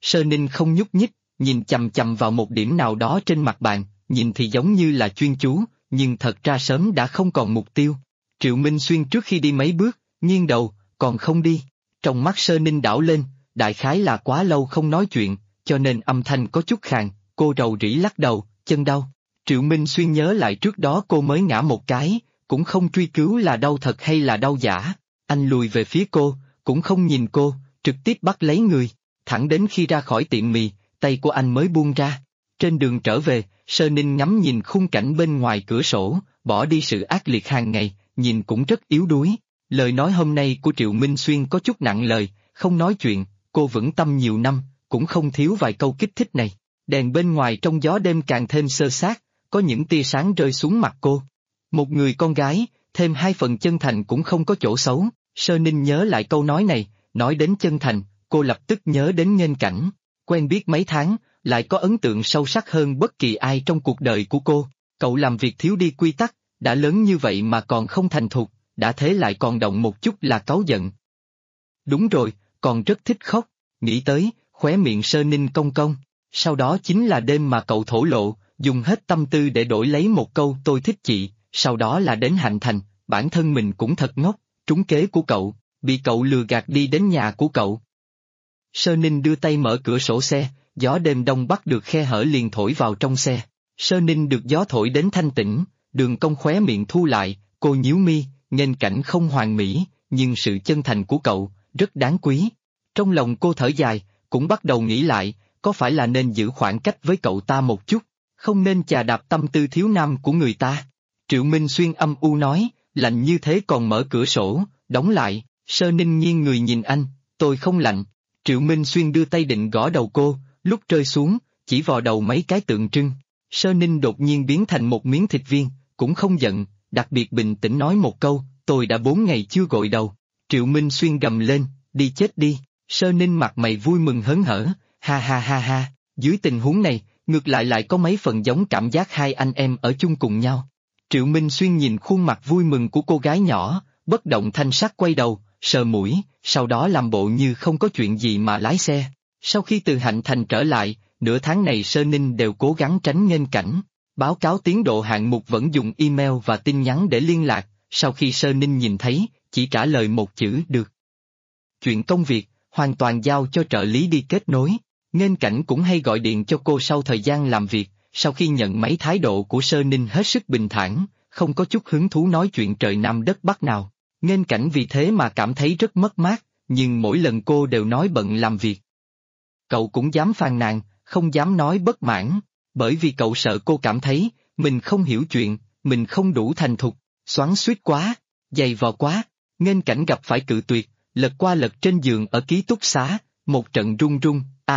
Sơ Ninh không nhúc nhích, nhìn chằm chằm vào một điểm nào đó trên mặt bàn, nhìn thì giống như là chuyên chú, nhưng thật ra sớm đã không còn mục tiêu. Triệu Minh Xuyên trước khi đi mấy bước, nghiêng đầu, còn không đi. Trong mắt Sơ Ninh đảo lên, đại khái là quá lâu không nói chuyện, cho nên âm thanh có chút khàn, cô rầu rĩ lắc đầu, chân đau. Triệu Minh Xuyên nhớ lại trước đó cô mới ngã một cái, cũng không truy cứu là đau thật hay là đau giả. Anh lùi về phía cô, cũng không nhìn cô, trực tiếp bắt lấy người. Thẳng đến khi ra khỏi tiệm mì, tay của anh mới buông ra. Trên đường trở về, Sơ Ninh ngắm nhìn khung cảnh bên ngoài cửa sổ, bỏ đi sự ác liệt hàng ngày, nhìn cũng rất yếu đuối. Lời nói hôm nay của Triệu Minh Xuyên có chút nặng lời, không nói chuyện, cô vững tâm nhiều năm, cũng không thiếu vài câu kích thích này. Đèn bên ngoài trong gió đêm càng thêm xơ xác, có những tia sáng rơi xuống mặt cô. Một người con gái, thêm 2 phần chân thành cũng không có chỗ xấu. Sơ Ninh nhớ lại câu nói này, nói đến chân thành, cô lập tức nhớ đến Nghênh Cảnh. Quen biết mấy tháng, lại có ấn tượng sâu sắc hơn bất kỳ ai trong cuộc đời của cô. Cậu làm việc thiếu đi quy tắc, đã lớn như vậy mà còn không thành thục, đã thế lại còn động một chút là cáu giận. Đúng rồi, còn rất thích khóc, nghĩ tới, khóe miệng Sơ Ninh cong cong. Sau đó chính là đêm mà cậu thổ lộ, dùng hết tâm tư để đổi lấy một câu tôi thích chị, sau đó là đến Hạnh Thành, bản thân mình cũng thật ngốc, trúng kế của cậu, bị cậu lừa gạt đi đến nhà của cậu. Sơ Ninh đưa tay mở cửa sổ xe, gió đêm đông bắc được khe hở liền thổi vào trong xe. Sơ Ninh được gió thổi đến thanh tĩnh, đường cong khóe miệng thu lại, cô nhíu mi, Nghênh Cảnh không hoàn mỹ, nhưng sự chân thành của cậu, rất đáng quý. Trong lòng cô thở dài, cũng bắt đầu nghĩ lại, có phải là nên giữ khoảng cách với cậu ta một chút, không nên chà đạp tâm tư thiếu nam của người ta. Triệu Minh Xuyên âm u nói, lạnh như thế còn mở cửa sổ, đóng lại. Sơ Ninh nghiêng người nhìn anh, tôi không lạnh. Triệu Minh Xuyên đưa tay định gõ đầu cô, lúc rơi xuống, chỉ vò đầu mấy cái tượng trưng. Sơ Ninh đột nhiên biến thành một miếng thịt viên, cũng không giận, đặc biệt bình tĩnh nói một câu, tôi đã 4 ngày chưa gội đầu. Triệu Minh Xuyên gầm lên, đi chết đi. Sơ Ninh mặt mày vui mừng hớn hở, ha ha ha ha, dưới tình huống này, ngược lại có mấy phần giống cảm giác hai anh em ở chung cùng nhau. Triệu Minh Xuyên nhìn khuôn mặt vui mừng của cô gái nhỏ, bất động thanh sắc quay đầu, sờ mũi, sau đó làm bộ như không có chuyện gì mà lái xe. Sau khi từ Hạnh Thành trở lại, nửa tháng này Sơ Ninh đều cố gắng tránh Nghênh Cảnh. Báo cáo tiến độ hạng mục vẫn dùng email và tin nhắn để liên lạc, sau khi Sơ Ninh nhìn thấy, chỉ trả lời một chữ được. Chuyện công việc, hoàn toàn giao cho trợ lý đi kết nối. Nghênh Cảnh cũng hay gọi điện cho cô sau thời gian làm việc, sau khi nhận mấy thái độ của Sơ Ninh hết sức bình thản, không có chút hứng thú nói chuyện trời Nam đất Bắc nào. Nghênh Cảnh vì thế mà cảm thấy rất mất mát, nhưng mỗi lần cô đều nói bận làm việc. Cậu cũng dám phàn nàn, không dám nói bất mãn, bởi vì cậu sợ cô cảm thấy, mình không hiểu chuyện, mình không đủ thành thục, xoắn xuýt quá, dày vò quá. Nghênh Cảnh gặp phải cự tuyệt, lật qua lật trên giường ở ký túc xá, một trận run run,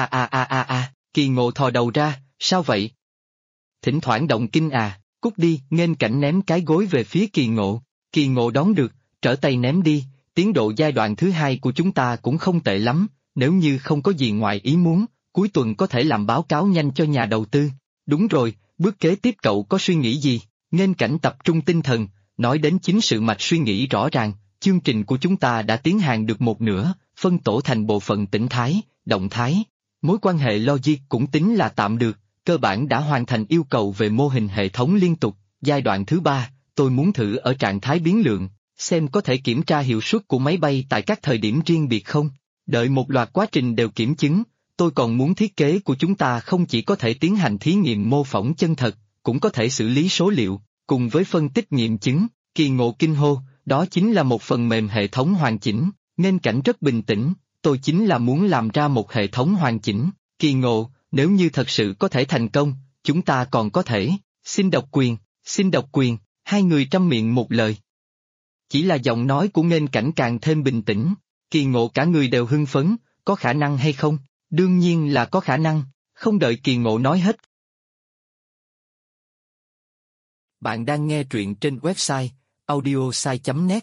Kỳ Ngộ thò đầu ra, sao vậy? Thỉnh thoảng động kinh à, cút đi. Nghênh Cảnh ném cái gối về phía Kỳ Ngộ đón được, trở tay ném đi, tiến độ giai đoạn thứ 2 của chúng ta cũng không tệ lắm, nếu như không có gì ngoài ý muốn, cuối tuần có thể làm báo cáo nhanh cho nhà đầu tư. Đúng rồi, bước kế tiếp cậu có suy nghĩ gì? Nghênh Cảnh tập trung tinh thần, nói đến chính sự mạch suy nghĩ rõ ràng, chương trình của chúng ta đã tiến hành được một nửa, phân tổ thành bộ phận tĩnh thái, động thái. Mối quan hệ logic cũng tính là tạm được, cơ bản đã hoàn thành yêu cầu về mô hình hệ thống liên tục. Giai đoạn thứ 3, tôi muốn thử ở trạng thái biến lượng, xem có thể kiểm tra hiệu suất của máy bay tại các thời điểm riêng biệt không. Đợi một loạt quá trình đều kiểm chứng, tôi còn muốn thiết kế của chúng ta không chỉ có thể tiến hành thí nghiệm mô phỏng chân thật, cũng có thể xử lý số liệu, cùng với phân tích nghiệm chứng. Kỳ Ngộ kinh hô, đó chính là một phần mềm hệ thống hoàn chỉnh. Nghênh Cảnh rất bình tĩnh, tôi chính là muốn làm ra một hệ thống hoàn chỉnh. Kỳ Ngộ, nếu như thật sự có thể thành công, chúng ta còn có thể, xin độc quyền, hai người trăm miệng một lời. Chỉ là giọng nói của Nghênh Cảnh càng thêm bình tĩnh, Kỳ Ngộ cả người đều hưng phấn, có khả năng hay không? Đương nhiên là có khả năng, không đợi Kỳ Ngộ nói hết. Bạn đang nghe truyện trên website audiosai.net.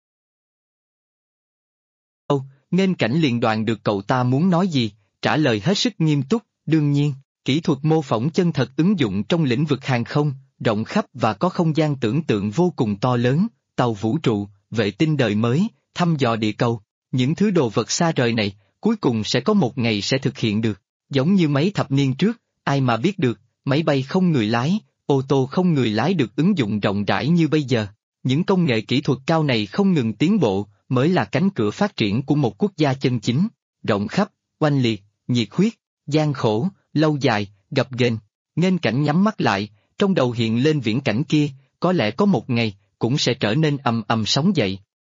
Nghênh Cảnh liền đoán được cậu ta muốn nói gì, trả lời hết sức nghiêm túc, đương nhiên, kỹ thuật mô phỏng chân thật ứng dụng trong lĩnh vực hàng không, rộng khắp và có không gian tưởng tượng vô cùng to lớn, tàu vũ trụ, vệ tinh đời mới, thăm dò địa cầu, những thứ đồ vật xa rời này, cuối cùng sẽ có một ngày sẽ thực hiện được. Giống như mấy thập niên trước, ai mà biết được, máy bay không người lái, ô tô không người lái được ứng dụng rộng rãi như bây giờ. Những công nghệ kỹ thuật cao này không ngừng tiến bộ, mới là cánh cửa phát triển của một quốc gia chân chính, rộng khắp, oanh liệt, nhiệt huyết, gian khổ, lâu dài, gập ghềnh. Nghênh Cảnh nhắm mắt lại, trong đầu hiện lên viễn cảnh kia, có lẽ có một ngày, cũng sẽ trở nên ầm ầm sóng dậy.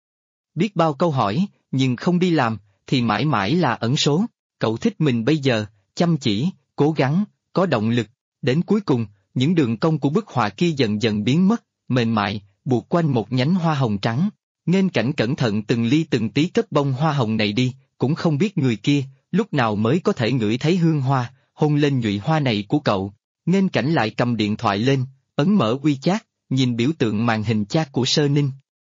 Biết bao câu hỏi, nhưng không đi làm, thì mãi mãi là ẩn số. Cậu thích mình bây giờ, chăm chỉ, cố gắng, có động lực. Đến cuối cùng, những đường cong của bức họa kia dần dần biến mất, mềm mại, buộc quanh một nhánh hoa hồng trắng. Nghênh Cảnh cẩn thận từng ly từng tí cất bông hoa hồng này đi, cũng không biết người kia, lúc nào mới có thể ngửi thấy hương hoa, hôn lên nhụy hoa này của cậu. Nghênh Cảnh lại cầm điện thoại lên, ấn mở WeChat, nhìn biểu tượng màn hình chat của Sơ Ninh.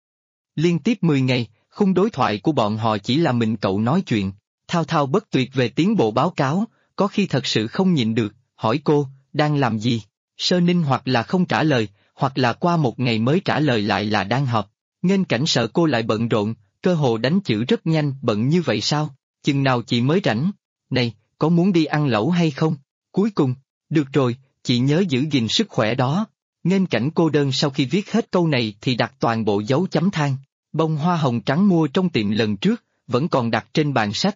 Liên tiếp 10 ngày, khung đối thoại của bọn họ chỉ là mình cậu nói chuyện, thao thao bất tuyệt về tiến bộ báo cáo, có khi thật sự không nhịn được, hỏi cô, đang làm gì? Sơ Ninh hoặc là không trả lời, hoặc là qua một ngày mới trả lời lại là đang họp. Nghênh Cảnh sợ cô lại bận rộn, cơ hồ đánh chữ rất nhanh, bận như vậy sao? Chừng nào chị mới rảnh? Này, có muốn đi ăn lẩu hay không? Cuối cùng, được rồi, chị nhớ giữ gìn sức khỏe đó. Nghênh Cảnh cô đơn sau khi viết hết câu này thì đặt toàn bộ dấu chấm than. Bông hoa hồng trắng mua trong tiệm lần trước, vẫn còn đặt trên bàn sách.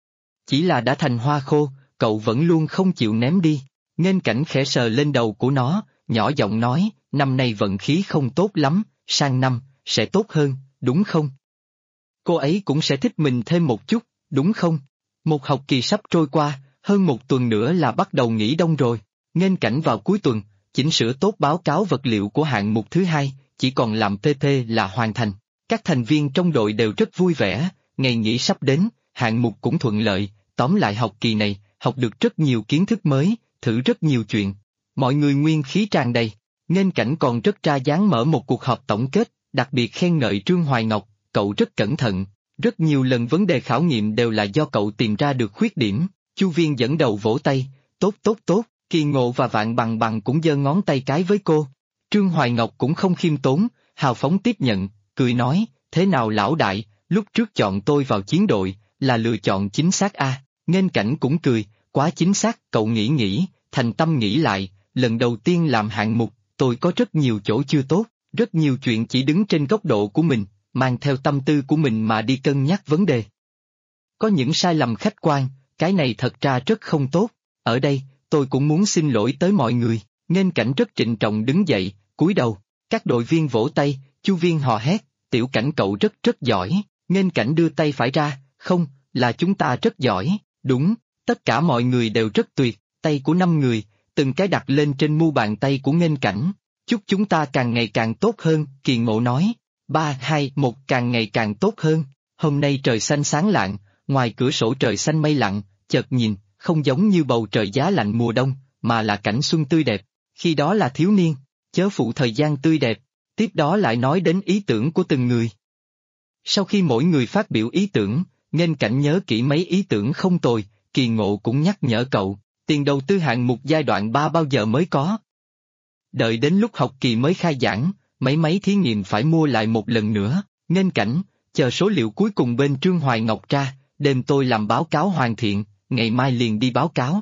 Chỉ là đã thành hoa khô, cậu vẫn luôn không chịu ném đi. Nghênh Cảnh khẽ sờ lên đầu của nó, nhỏ giọng nói, năm nay vận khí không tốt lắm, sang năm, sẽ tốt hơn, đúng không? Cô ấy cũng sẽ thích mình thêm một chút, đúng không? Một học kỳ sắp trôi qua, hơn một tuần nữa là bắt đầu nghỉ đông rồi. Nghênh Cảnh vào cuối tuần, chỉnh sửa tốt báo cáo vật liệu của hạng mục thứ hai, chỉ còn làm PT là hoàn thành. Các thành viên trong đội đều rất vui vẻ, ngày nghỉ sắp đến, hạng mục cũng thuận lợi, tóm lại học kỳ này, học được rất nhiều kiến thức mới, thử rất nhiều chuyện. Mọi người nguyên khí tràn đầy, Nghênh Cảnh còn rất ra dáng mở một cuộc họp tổng kết, đặc biệt khen ngợi Trương Hoài Ngọc, cậu rất cẩn thận, rất nhiều lần vấn đề khảo nghiệm đều là do cậu tìm ra được khuyết điểm. Chu Viên dẫn đầu vỗ tay, tốt tốt tốt, Kỳ Ngộ và Vạn Bằng Bằng cũng giơ ngón tay cái với cô. Trương Hoài Ngọc cũng không khiêm tốn, hào phóng tiếp nhận, cười nói, thế nào lão đại, lúc trước chọn tôi vào chiến đội, là lựa chọn chính xác a. Nghênh Cảnh cũng cười, quá chính xác, cậu nghĩ, thành tâm nghĩ lại, lần đầu tiên làm hạng mục, tôi có rất nhiều chỗ chưa tốt, rất nhiều chuyện chỉ đứng trên góc độ của mình, mang theo tâm tư của mình mà đi cân nhắc vấn đề. Có những sai lầm khách quan, cái này thật ra rất không tốt, ở đây, tôi cũng muốn xin lỗi tới mọi người. Nghênh Cảnh rất trịnh trọng đứng dậy, cúi đầu, các đội viên vỗ tay, Chu Viên hò hét, Tiểu Cảnh cậu rất giỏi. Nghênh Cảnh đưa tay phải ra, không, là chúng ta rất giỏi, đúng, tất cả mọi người đều rất tuyệt, tay của 5 người, từng cái đặt lên trên mu bàn tay của Nghênh Cảnh. Chúc chúng ta càng ngày càng tốt hơn, Kỳ Ngộ nói. 3, 2, 1 càng ngày càng tốt hơn. Hôm nay trời xanh sáng lạng, ngoài cửa sổ trời xanh mây lặng, chợt nhìn, không giống như bầu trời giá lạnh mùa đông, mà là cảnh xuân tươi đẹp. Khi đó là thiếu niên, chớ phụ thời gian tươi đẹp. Tiếp đó lại nói đến ý tưởng của từng người. Sau khi mỗi người phát biểu ý tưởng, Nghênh Cảnh nhớ kỹ mấy ý tưởng không tồi, Kỳ Ngộ cũng nhắc nhở cậu, tiền đầu tư hạng mục giai đoạn 3 bao giờ mới có. Đợi đến lúc học kỳ mới khai giảng, mấy máy thí nghiệm phải mua lại một lần nữa. Nghênh Cảnh, chờ số liệu cuối cùng bên Trương Hoài Ngọc ra, đêm tôi làm báo cáo hoàn thiện, ngày mai liền đi báo cáo.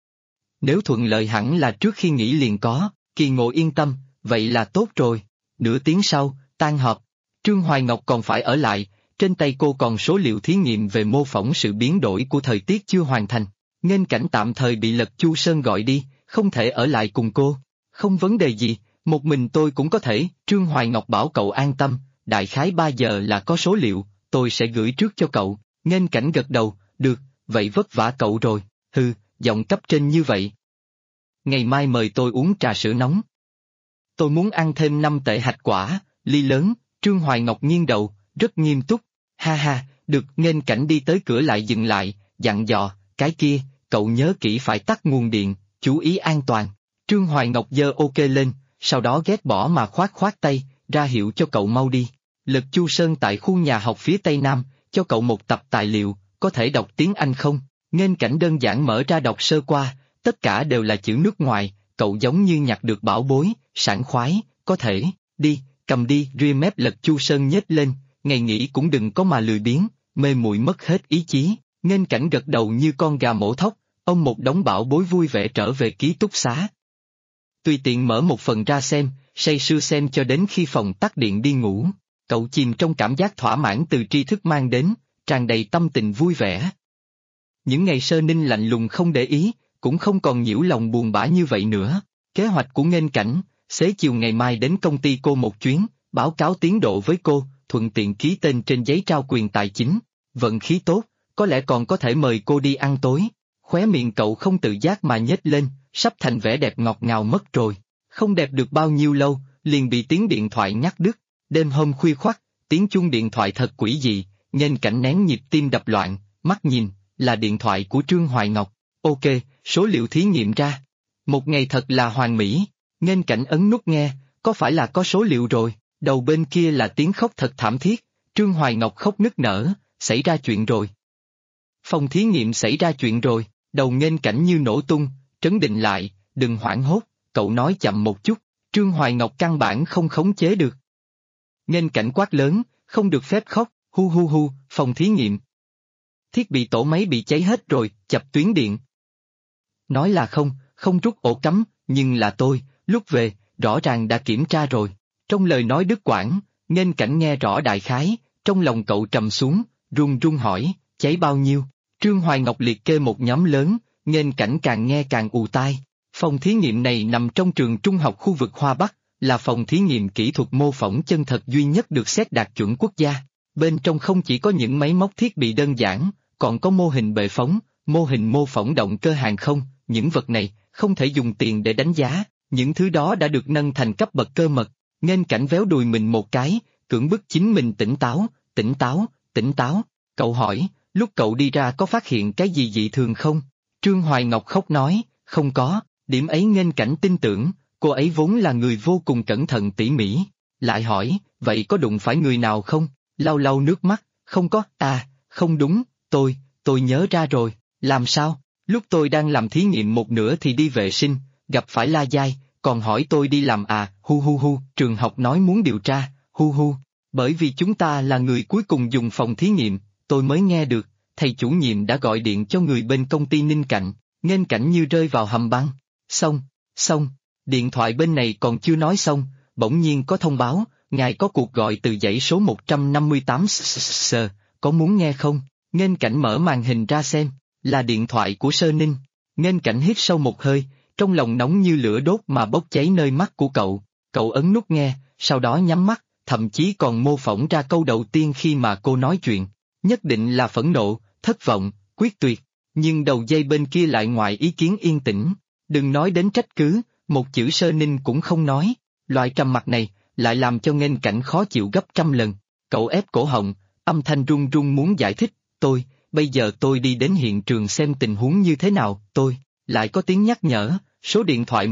Nếu thuận lợi hẳn là trước khi nghỉ liền có, Kỳ Ngộ yên tâm, vậy là tốt rồi. Nửa tiếng sau, tan họp, Trương Hoài Ngọc còn phải ở lại, trên tay cô còn số liệu thí nghiệm về mô phỏng sự biến đổi của thời tiết chưa hoàn thành. Nghênh Cảnh tạm thời bị Lật Chu Sơn gọi đi, không thể ở lại cùng cô. Không vấn đề gì, một mình tôi cũng có thể. Trương Hoài Ngọc bảo cậu an tâm, đại khái 3 giờ là có số liệu, tôi sẽ gửi trước cho cậu. Nghênh Cảnh gật đầu, được, vậy vất vả cậu rồi, hừ, giọng cấp trên như vậy. Ngày mai mời tôi uống trà sữa nóng. Tôi muốn ăn thêm 5 tệ hạch quả, ly lớn. Trương Hoài Ngọc nghiêng đầu, rất nghiêm túc. Ha ha, được. Nghênh Cảnh đi tới cửa lại dừng lại, dặn dò, cái kia, cậu nhớ kỹ phải tắt nguồn điện, chú ý an toàn. Trương Hoài Ngọc giơ ok lên, sau đó ghét bỏ mà khoát tay, ra hiệu cho cậu mau đi. Lật Chu Sơn tại khu nhà học phía Tây Nam, cho cậu một tập tài liệu, có thể đọc tiếng Anh không? Nghênh Cảnh đơn giản mở ra đọc sơ qua, tất cả đều là chữ nước ngoài, cậu giống như nhặt được bảo bối, sảng khoái, có thể, đi, cầm đi. Ria mép Lật Chu Sơn nhếch lên, ngày nghỉ cũng đừng có mà lười biếng, mê muội mất hết ý chí. Nghênh Cảnh gật đầu như con gà mổ thóc, ông một đống bảo bối vui vẻ trở về ký túc xá. Tùy tiện mở một phần ra xem, say sưa xem cho đến khi phòng tắt điện đi ngủ, cậu chìm trong cảm giác thỏa mãn từ tri thức mang đến, tràn đầy tâm tình vui vẻ. Những ngày Sơ Ninh lạnh lùng không để ý, cũng không còn nhiễu lòng buồn bã như vậy nữa. Kế hoạch của Nghênh Cảnh, xế chiều ngày mai đến công ty cô một chuyến, báo cáo tiến độ với cô, thuận tiện ký tên trên giấy trao quyền tài chính. Vận khí tốt, có lẽ còn có thể mời cô đi ăn tối. Khóe miệng cậu không tự giác mà nhếch lên, sắp thành vẻ đẹp ngọt ngào mất rồi. Không đẹp được bao nhiêu lâu, liền bị tiếng điện thoại nhắc đứt. Đêm hôm khuya khoắt, tiếng chuông điện thoại thật quỷ dị, Nghênh Cảnh nén nhịp tim đập loạn, mắt nhìn, là điện thoại của Trương Hoài Ngọc. Ok, số liệu thí nghiệm ra. Một ngày thật là hoàn mỹ. Nghênh Cảnh ấn nút nghe, có phải là có số liệu rồi? Đầu bên kia là tiếng khóc thật thảm thiết. Trương Hoài Ngọc khóc nức nở, xảy ra chuyện rồi. Phòng thí nghiệm xảy ra chuyện rồi. Đầu Nghênh Cảnh như nổ tung, trấn định lại, đừng hoảng hốt, cậu nói chậm một chút. Trương Hoài Ngọc căn bản không khống chế được. Nghênh Cảnh quát lớn, không được phép khóc, hu hu hu, phòng thí nghiệm. Thiết bị tổ máy bị cháy hết rồi, chập tuyến điện. Nói là không rút ổ cắm, nhưng là tôi, lúc về, rõ ràng đã kiểm tra rồi. Trong lời nói đứt quãng, Nghênh Cảnh nghe rõ đại khái, trong lòng cậu trầm xuống, run run hỏi, cháy bao nhiêu? Trương Hoài Ngọc liệt kê một nhóm lớn, Nghênh Cảnh càng nghe càng ù tai. Phòng thí nghiệm này nằm trong trường trung học khu vực Hoa Bắc, là phòng thí nghiệm kỹ thuật mô phỏng chân thật duy nhất được xét đạt chuẩn quốc gia. Bên trong không chỉ có những máy móc thiết bị đơn giản, còn có mô hình bệ phóng, mô hình mô phỏng động cơ hàng không, những vật này không thể dùng tiền để đánh giá, những thứ đó đã được nâng thành cấp bậc cơ mật. Nghênh Cảnh véo đùi mình một cái, cưỡng bức chính mình tỉnh táo, tỉnh táo, tỉnh táo. Cậu hỏi, lúc cậu đi ra có phát hiện cái gì dị thường không? Trương Hoài Ngọc khóc nói, không có, điểm ấy Nghênh Cảnh tin tưởng, cô ấy vốn là người vô cùng cẩn thận tỉ mỉ. Lại hỏi, vậy có đụng phải người nào không? Lau lau nước mắt, không có, không đúng, tôi nhớ ra rồi, làm sao? Lúc tôi đang làm thí nghiệm một nửa thì đi vệ sinh, gặp phải La Giai, còn hỏi tôi đi làm hu hu hu, trường học nói muốn điều tra, hu hu, bởi vì chúng ta là người cuối cùng dùng phòng thí nghiệm, tôi mới nghe được, thầy chủ nhiệm đã gọi điện cho người bên công ty Ninh Cạnh, Nghênh Cảnh như rơi vào hầm băng. Xong, điện thoại bên này còn chưa nói xong, bỗng nhiên có thông báo, ngài có cuộc gọi từ dãy số 158 sờ, có muốn nghe không? Nghênh Cảnh mở màn hình ra xem, là điện thoại của Sơ Ninh. Nghênh Cảnh hít sâu một hơi, trong lòng nóng như lửa đốt mà bốc cháy nơi mắt của cậu ấn nút nghe, sau đó nhắm mắt, thậm chí còn mô phỏng ra câu đầu tiên khi mà cô nói chuyện. Nhất định là phẫn nộ, thất vọng, quyết tuyệt, nhưng đầu dây bên kia lại ngoài ý kiến yên tĩnh. Đừng nói đến trách cứ, một chữ Sơ Ninh cũng không nói, loại trầm mặc này lại làm cho Nghênh Cảnh khó chịu gấp trăm lần. Cậu ép cổ họng, âm thanh run run muốn giải thích, bây giờ tôi đi đến hiện trường xem tình huống như thế nào, lại có tiếng nhắc nhở, số điện thoại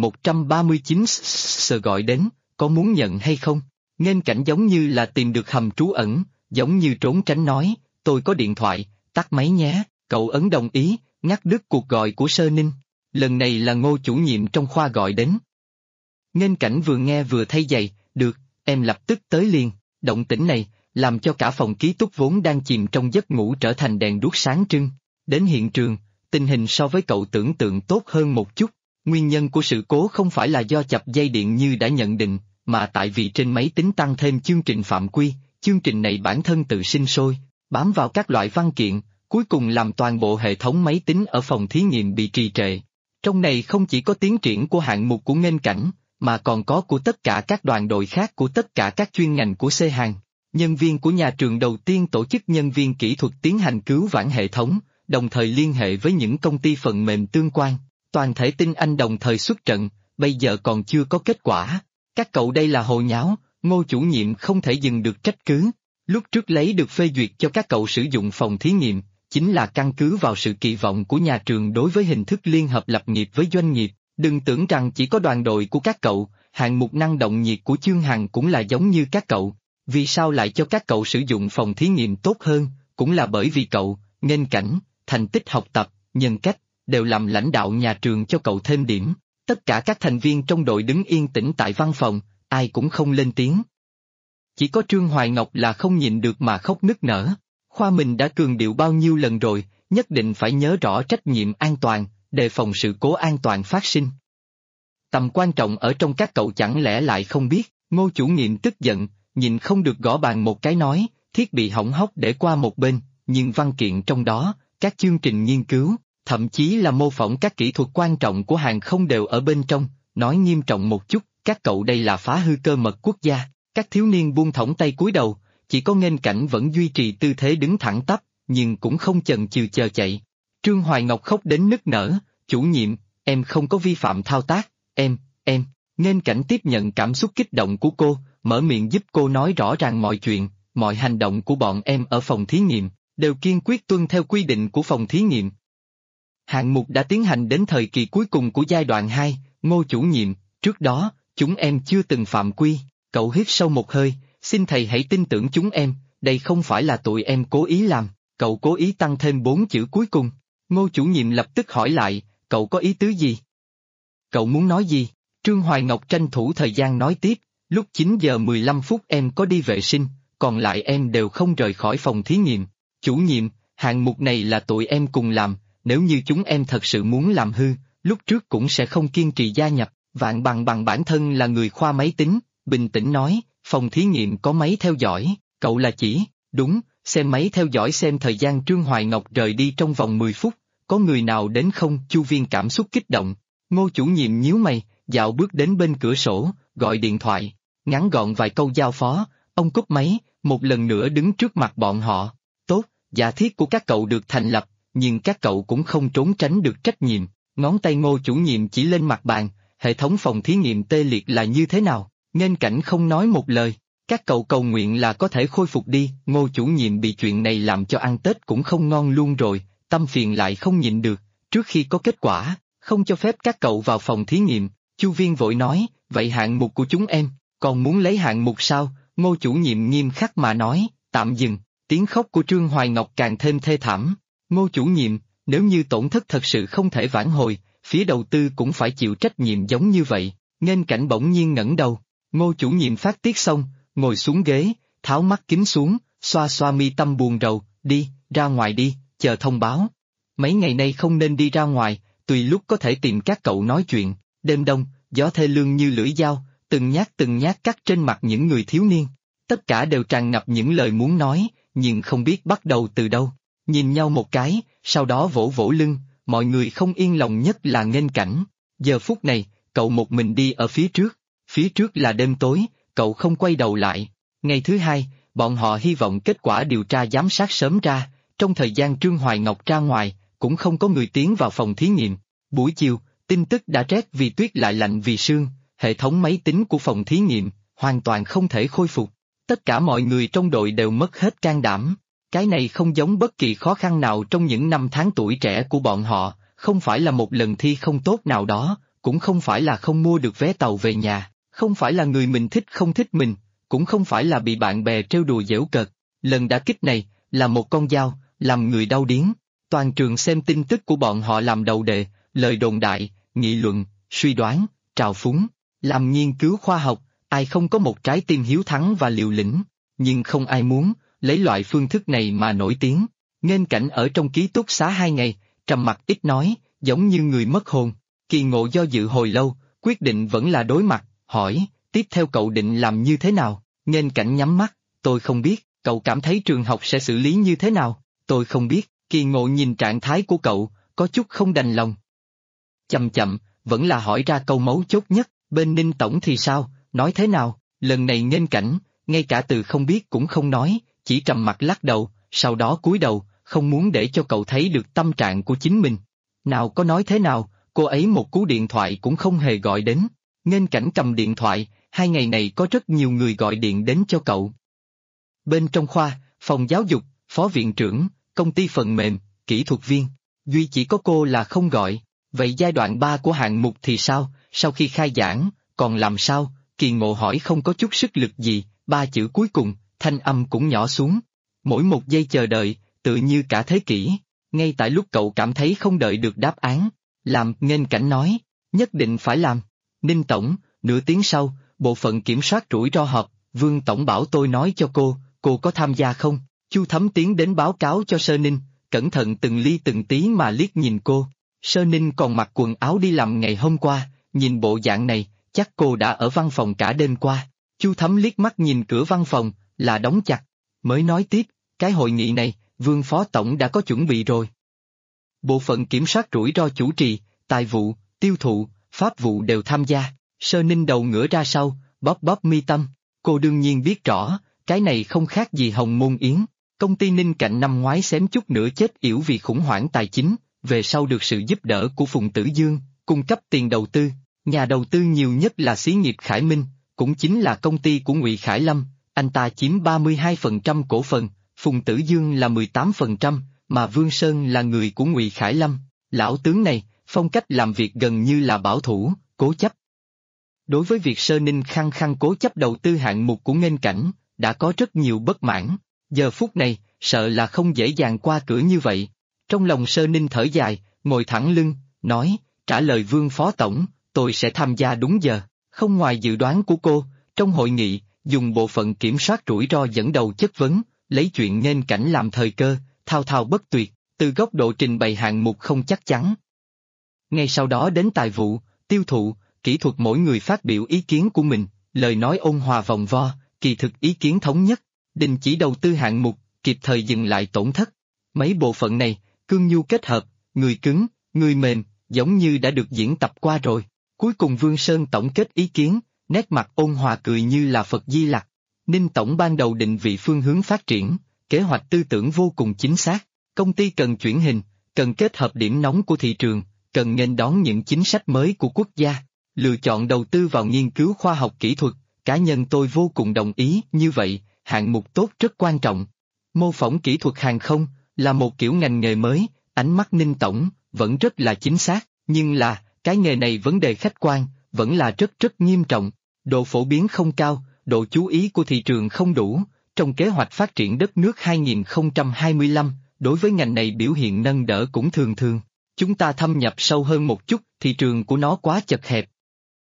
139 sờ gọi đến, có muốn nhận hay không? Nghênh Cảnh giống như là tìm được hầm trú ẩn, giống như trốn tránh nói, tôi có điện thoại, tắt máy nhé, cậu ấn đồng ý, ngắt đứt cuộc gọi của Sơ Ninh. Lần này là Ngô chủ nhiệm trong khoa gọi đến. Nghênh Cảnh vừa nghe vừa thay giày, được, em lập tức tới liền. Động tĩnh này làm cho cả phòng ký túc vốn đang chìm trong giấc ngủ trở thành đèn đuốc sáng trưng. Đến hiện trường, tình hình so với cậu tưởng tượng tốt hơn một chút. Nguyên nhân của sự cố không phải là do chập dây điện như đã nhận định, mà tại vì trên máy tính tăng thêm chương trình phạm quy. Chương trình này bản thân tự sinh sôi, bám vào các loại văn kiện, cuối cùng làm toàn bộ hệ thống máy tính ở phòng thí nghiệm bị trì trệ. Trong này không chỉ có tiến triển của hạng mục của Nghênh Cảnh, mà còn có của tất cả các đoàn đội khác của tất cả các chuyên ngành của C hàng. Nhân viên của nhà trường đầu tiên tổ chức nhân viên kỹ thuật tiến hành cứu vãn hệ thống, đồng thời liên hệ với những công ty phần mềm tương quan. Toàn thể tinh anh đồng thời xuất trận, bây giờ còn chưa có kết quả. Các cậu đây là hồ nháo, Ngô chủ nhiệm không thể dừng được trách cứ. Lúc trước lấy được phê duyệt cho các cậu sử dụng phòng thí nghiệm, chính là căn cứ vào sự kỳ vọng của nhà trường đối với hình thức liên hợp lập nghiệp với doanh nghiệp. Đừng tưởng rằng chỉ có đoàn đội của các cậu, hạng mục năng động nhiệt của Chương Hằng cũng là giống như các cậu. Vì sao lại cho các cậu sử dụng phòng thí nghiệm tốt hơn, cũng là bởi vì cậu, Nghênh Cảnh, thành tích học tập, nhân cách, đều làm lãnh đạo nhà trường cho cậu thêm điểm. Tất cả các thành viên trong đội đứng yên tĩnh tại văn phòng, ai cũng không lên tiếng. Chỉ có Trương Hoài Ngọc là không nhịn được mà khóc nức nở. Khoa mình đã cường điệu bao nhiêu lần rồi, nhất định phải nhớ rõ trách nhiệm an toàn, đề phòng sự cố an toàn phát sinh. Tầm quan trọng ở trong các cậu chẳng lẽ lại không biết, Ngô chủ nhiệm tức giận, nhìn không được gõ bàn một cái nói, thiết bị hỏng hóc để qua một bên, nhưng văn kiện trong đó, các chương trình nghiên cứu, thậm chí là mô phỏng các kỹ thuật quan trọng của hàng không đều ở bên trong, nói nghiêm trọng một chút, các cậu đây là phá hư cơ mật quốc gia. Các thiếu niên buông thõng tay cúi đầu, chỉ có Nghênh Cảnh vẫn duy trì tư thế đứng thẳng tắp, nhưng cũng không chần chừ chờ chạy. Trương Hoài Ngọc khóc đến nức nở, chủ nhiệm, em không có vi phạm thao tác, em. Nghênh Cảnh tiếp nhận cảm xúc kích động của cô, mở miệng giúp cô nói rõ ràng mọi chuyện, mọi hành động của bọn em ở phòng thí nghiệm, đều kiên quyết tuân theo quy định của phòng thí nghiệm. Hạng mục đã tiến hành đến thời kỳ cuối cùng của giai đoạn 2, Ngô chủ nhiệm, trước đó, chúng em chưa từng phạm quy, cậu hít sâu một hơi, xin thầy hãy tin tưởng chúng em, đây không phải là tụi em cố ý làm, cậu cố ý tăng thêm 4 chữ cuối cùng. Ngô chủ nhiệm lập tức hỏi lại, cậu có ý tứ gì? Cậu muốn nói gì? Trương Hoài Ngọc tranh thủ thời gian nói tiếp, lúc 9 giờ 15 phút em có đi vệ sinh, còn lại em đều không rời khỏi phòng thí nghiệm. Chủ nhiệm, hạng mục này là tụi em cùng làm, nếu như chúng em thật sự muốn làm hư, lúc trước cũng sẽ không kiên trì gia nhập. Vạn bằng bản thân là người khoa máy tính, bình tĩnh nói, phòng thí nghiệm có máy theo dõi, cậu là chỉ, đúng, xem máy theo dõi xem thời gian Trương Hoài Ngọc rời đi trong vòng 10 phút, có người nào đến không? Chu Viên cảm xúc kích động, Ngô chủ nhiệm nhíu mày, dạo bước đến bên cửa sổ, gọi điện thoại, ngắn gọn vài câu giao phó, ông cúp máy, một lần nữa đứng trước mặt bọn họ, tốt, giả thiết của các cậu được thành lập, nhưng các cậu cũng không trốn tránh được trách nhiệm, ngón tay Ngô chủ nhiệm chỉ lên mặt bàn. Hệ thống phòng thí nghiệm tê liệt là như thế nào? Nghênh Cảnh không nói một lời, các cậu cầu nguyện là có thể khôi phục đi, Ngô chủ nhiệm bị chuyện này làm cho ăn Tết cũng không ngon luôn rồi, tâm phiền lại không nhịn được, trước khi có kết quả, không cho phép các cậu vào phòng thí nghiệm, Chu Viên vội nói, vậy hạng mục của chúng em, còn muốn lấy hạng mục sao? Ngô chủ nhiệm nghiêm khắc mà nói, tạm dừng, tiếng khóc của Trương Hoài Ngọc càng thêm thê thảm, Ngô chủ nhiệm, nếu như tổn thất thật sự không thể vãn hồi, phía đầu tư cũng phải chịu trách nhiệm giống như vậy. Nghênh Cảnh bỗng nhiên ngẩng đầu, Ngô chủ nhiệm phát tiết xong, ngồi xuống ghế, tháo mắt kính xuống, xoa xoa mi tâm buồn rầu, đi, ra ngoài đi, chờ thông báo. Mấy ngày nay không nên đi ra ngoài, tùy lúc có thể tìm các cậu nói chuyện. Đêm đông, gió thê lương như lưỡi dao, từng nhát cắt trên mặt những người thiếu niên. Tất cả đều tràn ngập những lời muốn nói, nhưng không biết bắt đầu từ đâu. Nhìn nhau một cái, sau đó vỗ vỗ lưng. Mọi người không yên lòng nhất là Nghênh Cảnh. Giờ phút này, cậu một mình đi ở phía trước là đêm tối, cậu không quay đầu lại. Ngày thứ hai, bọn họ hy vọng kết quả điều tra giám sát sớm ra, trong thời gian Trương Hoài Ngọc ra ngoài, cũng không có người tiến vào phòng thí nghiệm. Buổi chiều, tin tức đã rét vì tuyết lại lạnh vì sương, hệ thống máy tính của phòng thí nghiệm, hoàn toàn không thể khôi phục. Tất cả mọi người trong đội đều mất hết can đảm. Cái này không giống bất kỳ khó khăn nào trong những năm tháng tuổi trẻ của bọn họ, không phải là một lần thi không tốt nào đó, cũng không phải là không mua được vé tàu về nhà, không phải là người mình thích không thích mình, cũng không phải là bị bạn bè trêu đùa giễu cợt. Lần đả kích này, là một con dao, làm người đau điếng. Toàn trường xem tin tức của bọn họ làm đầu đề, lời đồn đại, nghị luận, suy đoán, trào phúng, làm nghiên cứu khoa học, ai không có một trái tim hiếu thắng và liều lĩnh, nhưng không ai muốn lấy loại phương thức này mà nổi tiếng. Nghênh Cảnh ở trong ký túc xá 2 ngày, trầm mặc ít nói, giống như người mất hồn. Kỳ Ngộ do dự hồi lâu, quyết định vẫn là đối mặt, hỏi, tiếp theo cậu định làm như thế nào? Nghênh Cảnh nhắm mắt, tôi không biết, cậu cảm thấy trường học sẽ xử lý như thế nào? Tôi không biết. Kỳ Ngộ nhìn trạng thái của cậu, có chút không đành lòng. Chậm, vẫn là hỏi ra câu mấu chốt nhất, bên Ninh Tổng thì sao, nói thế nào? Lần này Nghênh Cảnh, ngay cả từ không biết cũng không nói, chỉ trầm mặt lắc đầu, sau đó cúi đầu, không muốn để cho cậu thấy được tâm trạng của chính mình. Nào có nói thế nào, cô ấy một cú điện thoại cũng không hề gọi đến. Nghênh Cảnh cầm điện thoại, 2 ngày này có rất nhiều người gọi điện đến cho cậu. Bên trong khoa, phòng giáo dục, phó viện trưởng, công ty phần mềm, kỹ thuật viên, duy chỉ có cô là không gọi. Vậy giai đoạn 3 của hạng mục thì sao, sau khi khai giảng, còn làm sao? Kỳ Ngộ hỏi không có chút sức lực gì, 3 chữ cuối cùng, thanh âm cũng nhỏ xuống. Mỗi một giây chờ đợi, tự như cả thế kỷ. Ngay tại lúc cậu cảm thấy không đợi được đáp án, làm. Nghênh Cảnh nói, nhất định phải làm. Ninh Tổng, nửa tiếng sau, bộ phận kiểm soát rủi ro họp, Vương Tổng bảo tôi nói cho cô có tham gia không? Chu Thấm tiến đến báo cáo cho Sơ Ninh, cẩn thận từng ly từng tí mà liếc nhìn cô. Sơ Ninh còn mặc quần áo đi làm ngày hôm qua, nhìn bộ dạng này, chắc cô đã ở văn phòng cả đêm qua. Chu Thấm liếc mắt nhìn cửa văn phòng, là đóng chặt, mới nói tiếp, cái hội nghị này, Vương Phó Tổng đã có chuẩn bị rồi. Bộ phận kiểm soát rủi ro chủ trì, tài vụ, tiêu thụ, pháp vụ đều tham gia. Sơ Ninh đầu ngửa ra sau, bóp bóp mi tâm. Cô đương nhiên biết rõ, cái này không khác gì Hồng Môn Yến. Công ty Ninh Cạnh năm ngoái xém chút nữa chết yểu vì khủng hoảng tài chính, về sau được sự giúp đỡ của Phùng Tử Dương, cung cấp tiền đầu tư. Nhà đầu tư nhiều nhất là xí nghiệp Khải Minh, cũng chính là công ty của Ngụy Khải Lâm, anh ta chiếm 32% cổ phần, Phùng Tử Dương là 18%, mà Vương Sơn là người của Ngụy Khải Lâm. Lão tướng này, phong cách làm việc gần như là bảo thủ, cố chấp. Đối với việc Sơ Ninh khăng khăng cố chấp đầu tư hạng mục của Nghênh Cảnh, đã có rất nhiều bất mãn, giờ phút này, sợ là không dễ dàng qua cửa như vậy. Trong lòng Sơ Ninh thở dài, ngồi thẳng lưng, nói, trả lời Vương Phó Tổng, tôi sẽ tham gia đúng giờ. Không ngoài dự đoán của cô, trong hội nghị, dùng bộ phận kiểm soát rủi ro dẫn đầu chất vấn, lấy chuyện Nghênh Cảnh làm thời cơ, thao thao bất tuyệt, từ góc độ trình bày hạng mục không chắc chắn. Ngay sau đó đến tài vụ, tiêu thụ, kỹ thuật mỗi người phát biểu ý kiến của mình, lời nói ôn hòa vòng vo, kỳ thực ý kiến thống nhất, đình chỉ đầu tư hạng mục, kịp thời dừng lại tổn thất. Mấy bộ phận này, cương nhu kết hợp, người cứng, người mềm, giống như đã được diễn tập qua rồi. Cuối cùng Vương Sơn tổng kết ý kiến, nét mặt ôn hòa cười như là Phật Di Lặc. Ninh Tổng ban đầu định vị phương hướng phát triển, kế hoạch tư tưởng vô cùng chính xác. Công ty cần chuyển hình, cần kết hợp điểm nóng của thị trường, cần nghênh đón những chính sách mới của quốc gia. Lựa chọn đầu tư vào nghiên cứu khoa học kỹ thuật, cá nhân tôi vô cùng đồng ý. Như vậy, hạng mục tốt rất quan trọng. Mô phỏng kỹ thuật hàng không là một kiểu ngành nghề mới, ánh mắt Ninh Tổng vẫn rất là chính xác, nhưng là, cái nghề này vấn đề khách quan, vẫn là rất nghiêm trọng. Độ phổ biến không cao, độ chú ý của thị trường không đủ. Trong kế hoạch phát triển đất nước 2025, đối với ngành này biểu hiện nâng đỡ cũng thường thường. Chúng ta thâm nhập sâu hơn một chút, thị trường của nó quá chật hẹp.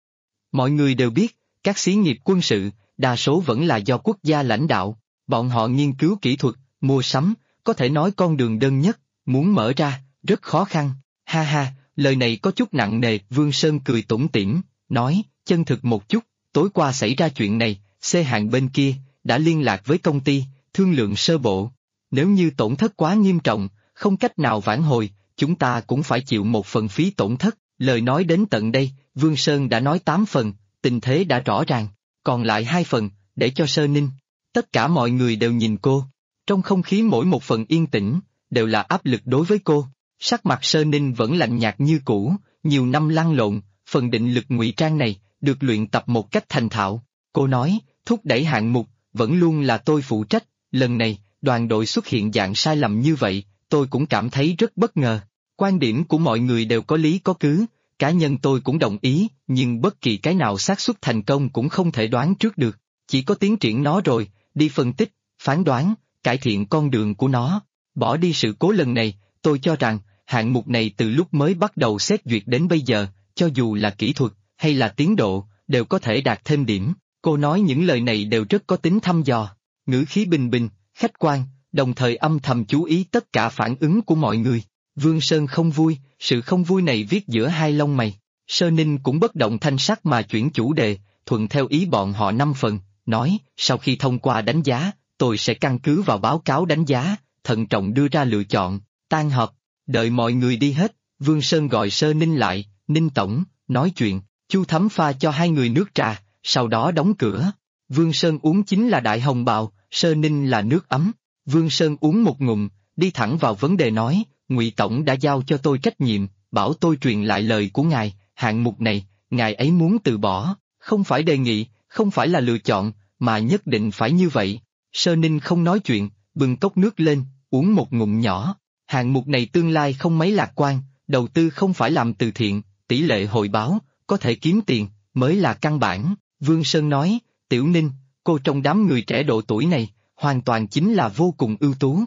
Mọi người đều biết, các xí nghiệp quân sự, đa số vẫn là do quốc gia lãnh đạo. Bọn họ nghiên cứu kỹ thuật, mua sắm, có thể nói con đường đơn nhất, muốn mở ra, rất khó khăn. Ha ha, lời này có chút nặng nề. Vương Sơn cười tủm tỉm, nói, chân thực một chút, tối qua xảy ra chuyện này, C hạng bên kia, đã liên lạc với công ty, thương lượng sơ bộ. Nếu như tổn thất quá nghiêm trọng, không cách nào vãn hồi, chúng ta cũng phải chịu một phần phí tổn thất. Lời nói đến tận đây, Vương Sơn đã nói 8 phần, tình thế đã rõ ràng, còn lại 2 phần, để cho Sơ Ninh. Tất cả mọi người đều nhìn cô, trong không khí mỗi một phần yên tĩnh, đều là áp lực đối với cô. Sắc mặt Sơ Ninh vẫn lạnh nhạt như cũ, nhiều năm lăn lộn, phần định lực ngụy trang này, được luyện tập một cách thành thạo. Cô nói, thúc đẩy hạng mục, vẫn luôn là tôi phụ trách, lần này, đoàn đội xuất hiện dạng sai lầm như vậy, tôi cũng cảm thấy rất bất ngờ. Quan điểm của mọi người đều có lý có cứ, cá nhân tôi cũng đồng ý, nhưng bất kỳ cái nào xác suất thành công cũng không thể đoán trước được, chỉ có tiến triển nó rồi, đi phân tích, phán đoán, cải thiện con đường của nó. Bỏ đi sự cố lần này, tôi cho rằng, hạng mục này từ lúc mới bắt đầu xét duyệt đến bây giờ, cho dù là kỹ thuật, hay là tiến độ, đều có thể đạt thêm điểm. Cô nói những lời này đều rất có tính thăm dò, ngữ khí bình bình, khách quan, đồng thời âm thầm chú ý tất cả phản ứng của mọi người. Vương Sơn không vui, sự không vui này viết giữa hai lông mày. Sơ Ninh cũng bất động thanh sắc mà chuyển chủ đề, thuận theo ý bọn họ 5 phần, nói, sau khi thông qua đánh giá, tôi sẽ căn cứ vào báo cáo đánh giá, thận trọng đưa ra lựa chọn. Tan họp, đợi mọi người đi hết, Vương Sơn gọi Sơ Ninh lại, Ninh Tổng, nói chuyện. Chu Thấm pha cho 2 người nước trà, sau đó đóng cửa. Vương Sơn uống chính là đại hồng bào, Sơ Ninh là nước ấm. Vương Sơn uống một ngụm, đi thẳng vào vấn đề nói, Ngụy Tổng đã giao cho tôi trách nhiệm, bảo tôi truyền lại lời của ngài, hạng mục này, ngài ấy muốn từ bỏ, không phải đề nghị, không phải là lựa chọn, mà nhất định phải như vậy. Sơ Ninh không nói chuyện, bưng cốc nước lên, uống một ngụm nhỏ. Hạng mục này tương lai không mấy lạc quan, đầu tư không phải làm từ thiện, tỷ lệ hồi báo, có thể kiếm tiền, mới là căn bản. Vương Sơn nói, Tiểu Ninh, cô trong đám người trẻ độ tuổi này, hoàn toàn chính là vô cùng ưu tú.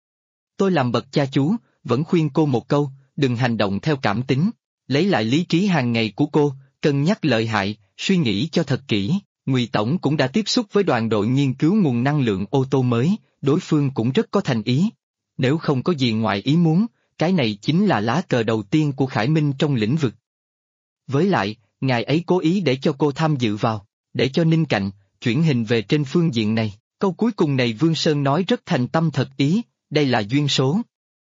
Tôi làm bậc cha chú, vẫn khuyên cô một câu, đừng hành động theo cảm tính, lấy lại lý trí hàng ngày của cô, cân nhắc lợi hại, suy nghĩ cho thật kỹ. Ngụy Tổng cũng đã tiếp xúc với đoàn đội nghiên cứu nguồn năng lượng ô tô mới, đối phương cũng rất có thành ý. Nếu không có gì ngoài ý muốn, cái này chính là lá cờ đầu tiên của Khải Minh trong lĩnh vực. Với lại, ngài ấy cố ý để cho cô tham dự vào, để cho Ninh Cạnh chuyển hình về trên phương diện này. Câu cuối cùng này Vương Sơn nói rất thành tâm thật ý, đây là duyên số.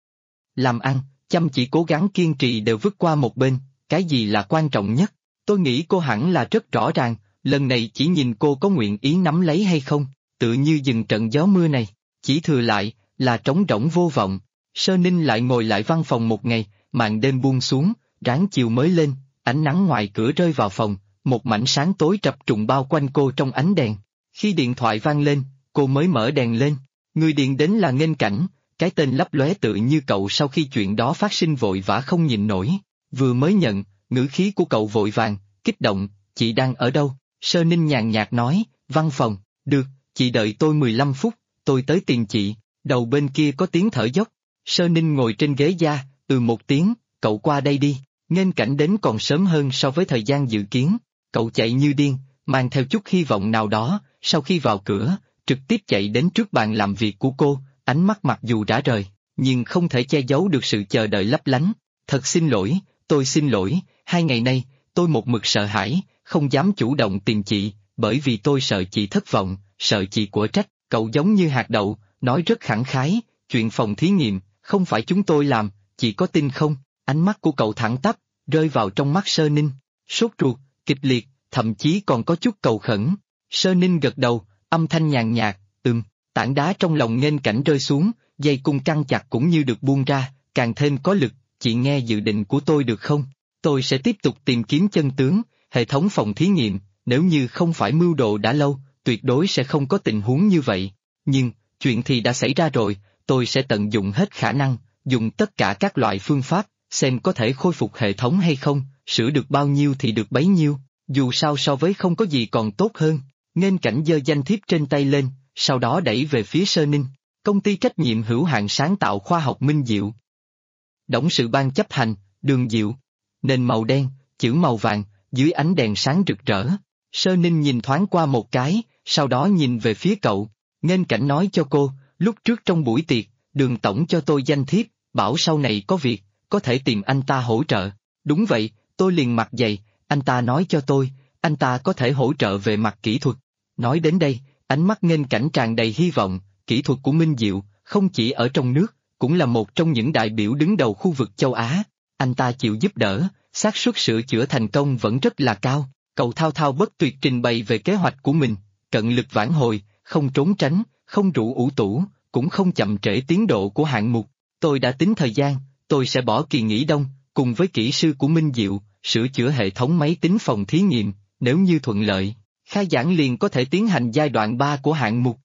Làm ăn, chăm chỉ cố gắng kiên trì đều vứt qua một bên, cái gì là quan trọng nhất? Tôi nghĩ cô hẳn là rất rõ ràng, lần này chỉ nhìn cô có nguyện ý nắm lấy hay không, tự như dừng trận gió mưa này, chỉ thừa lại, là trống rỗng vô vọng. Sơ Ninh lại ngồi lại văn phòng một ngày, màn đêm buông xuống, ráng chiều mới lên, ánh nắng ngoài cửa rơi vào phòng, một mảnh sáng tối trập trùng bao quanh cô trong ánh đèn. Khi điện thoại vang lên, cô mới mở đèn lên, người điện đến là Nghênh Cảnh, cái tên lấp lóe tự như cậu sau khi chuyện đó phát sinh vội vã không nhìn nổi. Vừa mới nhận, ngữ khí của cậu vội vàng, kích động, chị đang ở đâu? Sơ Ninh nhàn nhạt nói, văn phòng, được, chị đợi tôi 15 phút, tôi tới tìm chị. Đầu bên kia có tiếng thở dốc, Sơ Ninh ngồi trên ghế da, một tiếng, cậu qua đây đi. Nghênh Cảnh đến còn sớm hơn so với thời gian dự kiến, cậu chạy như điên, mang theo chút hy vọng nào đó, sau khi vào cửa, trực tiếp chạy đến trước bàn làm việc của cô, ánh mắt mặc dù rã rời, nhưng không thể che giấu được sự chờ đợi lấp lánh. Thật xin lỗi, tôi xin lỗi, 2 ngày nay, tôi một mực sợ hãi, không dám chủ động tìm chị, bởi vì tôi sợ chị thất vọng, sợ chị của trách. Cậu giống như hạt đậu, nói rất khẳng khái, chuyện phòng thí nghiệm, không phải chúng tôi làm, chị có tin không? Ánh mắt của cậu thẳng tắp, rơi vào trong mắt Sơ Ninh, sốt ruột, kịch liệt, thậm chí còn có chút cầu khẩn. Sơ Ninh gật đầu, âm thanh nhàn nhạt, tảng đá trong lòng Nghênh Cảnh rơi xuống, dây cung căng chặt cũng như được buông ra, càng thêm có lực. Chị nghe dự định của tôi được không? Tôi sẽ tiếp tục tìm kiếm chân tướng, hệ thống phòng thí nghiệm, nếu như không phải mưu đồ đã lâu, tuyệt đối sẽ không có tình huống như vậy. Nhưng, chuyện thì đã xảy ra rồi, tôi sẽ tận dụng hết khả năng, dùng tất cả các loại phương pháp, xem có thể khôi phục hệ thống hay không, sửa được bao nhiêu thì được bấy nhiêu, dù sao so với không có gì còn tốt hơn. Nghênh Cảnh giơ danh thiếp trên tay lên, sau đó đẩy về phía Sơ Ninh, công ty trách nhiệm hữu hạn sáng tạo khoa học Minh Diệu.董sự ban chấp hành, Đường Diệu. Nền màu đen, chữ màu vàng, dưới ánh đèn sáng rực rỡ. Sơ Ninh nhìn thoáng qua một cái, sau đó nhìn về phía cậu. Nghênh Cảnh nói cho cô, lúc trước trong buổi tiệc, Đường tổng cho tôi danh thiếp, bảo sau này có việc, có thể tìm anh ta hỗ trợ. Đúng vậy, tôi liền mặt dày, anh ta nói cho tôi, anh ta có thể hỗ trợ về mặt kỹ thuật. Nói đến đây, ánh mắt Nghênh Cảnh tràn đầy hy vọng, kỹ thuật của Minh Diệu, không chỉ ở trong nước, cũng là một trong những đại biểu đứng đầu khu vực châu Á. Anh ta chịu giúp đỡ, xác suất sửa chữa thành công vẫn rất là cao. Cậu thao thao bất tuyệt trình bày về kế hoạch của mình, cận lực vãn hồi, không trốn tránh, không rũ ủ tủ, cũng không chậm trễ tiến độ của hạng mục. Tôi đã tính thời gian, tôi sẽ bỏ kỳ nghỉ đông, cùng với kỹ sư của Minh Diệu, sửa chữa hệ thống máy tính phòng thí nghiệm, nếu như thuận lợi, khai giảng liền có thể tiến hành giai đoạn 3 của hạng mục.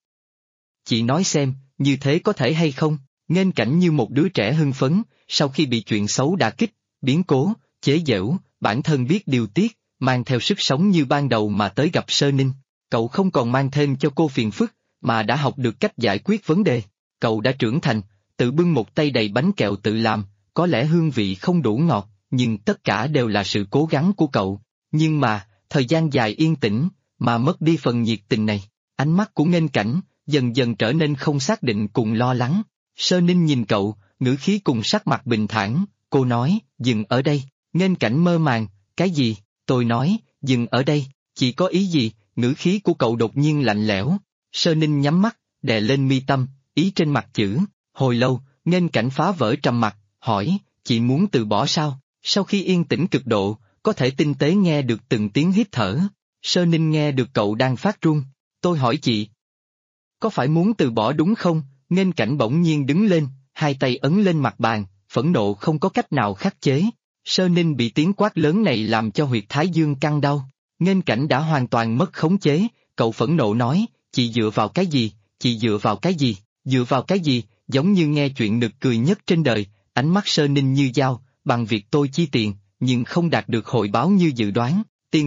Chị nói xem, như thế có thể hay không? Nghênh Cảnh như một đứa trẻ hưng phấn, sau khi bị chuyện xấu đả kích, biến cố, chế giễu, bản thân biết điều tiết, mang theo sức sống như ban đầu mà tới gặp Sơ Ninh. Cậu không còn mang thêm cho cô phiền phức, mà đã học được cách giải quyết vấn đề. Cậu đã trưởng thành, tự bưng một tay đầy bánh kẹo tự làm, có lẽ hương vị không đủ ngọt, nhưng tất cả đều là sự cố gắng của cậu. Nhưng mà, thời gian dài yên tĩnh, mà mất đi phần nhiệt tình này. Ánh mắt của Nghênh Cảnh dần dần trở nên không xác định cùng lo lắng. Sơ Ninh nhìn cậu, ngữ khí cùng sắc mặt bình thản, cô nói, dừng ở đây. Nghênh Cảnh mơ màng, cái gì? Tôi nói, dừng ở đây, chị có ý gì? Ngữ khí của cậu đột nhiên lạnh lẽo. Sơ Ninh nhắm mắt, đè lên mi tâm, ý trên mặt chữ. Hồi lâu, Nghênh Cảnh phá vỡ trầm mặc, hỏi, chị muốn từ bỏ sao? Sau khi yên tĩnh cực độ, có thể tinh tế nghe được từng tiếng hít thở. Sơ Ninh nghe được cậu đang phát run. Tôi hỏi chị, có phải muốn từ bỏ đúng không? Nghênh Cảnh bỗng nhiên đứng lên, hai tay ấn lên mặt bàn, phẫn nộ không có cách nào khắc chế. Sơ Ninh bị tiếng quát lớn này làm cho huyệt thái dương căng đau. Nghênh Cảnh đã hoàn toàn mất khống chế, cậu phẫn nộ nói, chị dựa vào cái gì? Chị dựa vào cái gì? Dựa vào cái gì? Giống như nghe chuyện nực cười nhất trên đời, ánh mắt Sơ Ninh như dao, bằng việc tôi chi tiền, nhưng không đạt được hồi báo như dự đoán.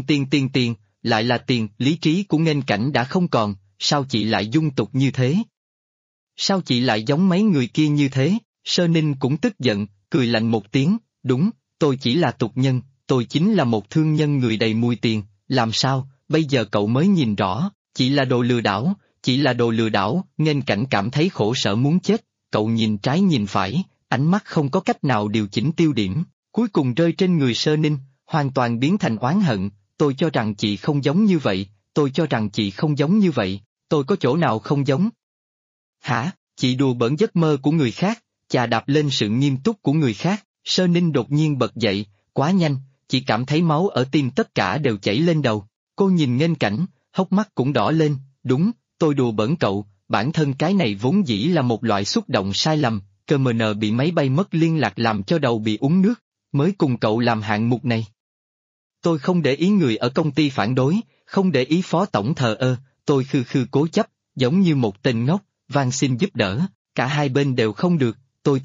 Tiền, lại là tiền. Lý trí của Nghênh Cảnh đã không còn, sao chị lại dung tục như thế? Sao chị lại giống mấy người kia như thế? Sơ Ninh cũng tức giận, cười lạnh một tiếng, đúng, tôi chỉ là tục nhân, tôi chính là một thương nhân người đầy mùi tiền, làm sao, bây giờ cậu mới nhìn rõ, chị là đồ lừa đảo, chị là đồ lừa đảo. Nghênh Cảnh cảm thấy khổ sở muốn chết, cậu nhìn trái nhìn phải, ánh mắt không có cách nào điều chỉnh tiêu điểm, cuối cùng rơi trên người Sơ Ninh, hoàn toàn biến thành oán hận. Tôi cho rằng chị không giống như vậy, tôi cho rằng chị không giống như vậy, tôi có chỗ nào không giống? Hả, chị đùa bỡn giấc mơ của người khác, chà đạp lên sự nghiêm túc của người khác. Sơ Ninh đột nhiên bật dậy, quá nhanh, chỉ cảm thấy máu ở tim tất cả đều chảy lên đầu. Cô nhìn Nghênh Cảnh, hốc mắt cũng đỏ lên, đúng, tôi đùa bỡn cậu, bản thân cái này vốn dĩ là một loại xúc động sai lầm, cơ mờ nờ bị máy bay mất liên lạc làm cho đầu bị uống nước, mới cùng cậu làm hạng mục này. Tôi không để ý người ở công ty phản đối, không để ý phó tổng thờ ơ, tôi khư khư cố chấp, giống như một tên ngốc, van xin giúp đỡ, cả hai bên đều không được,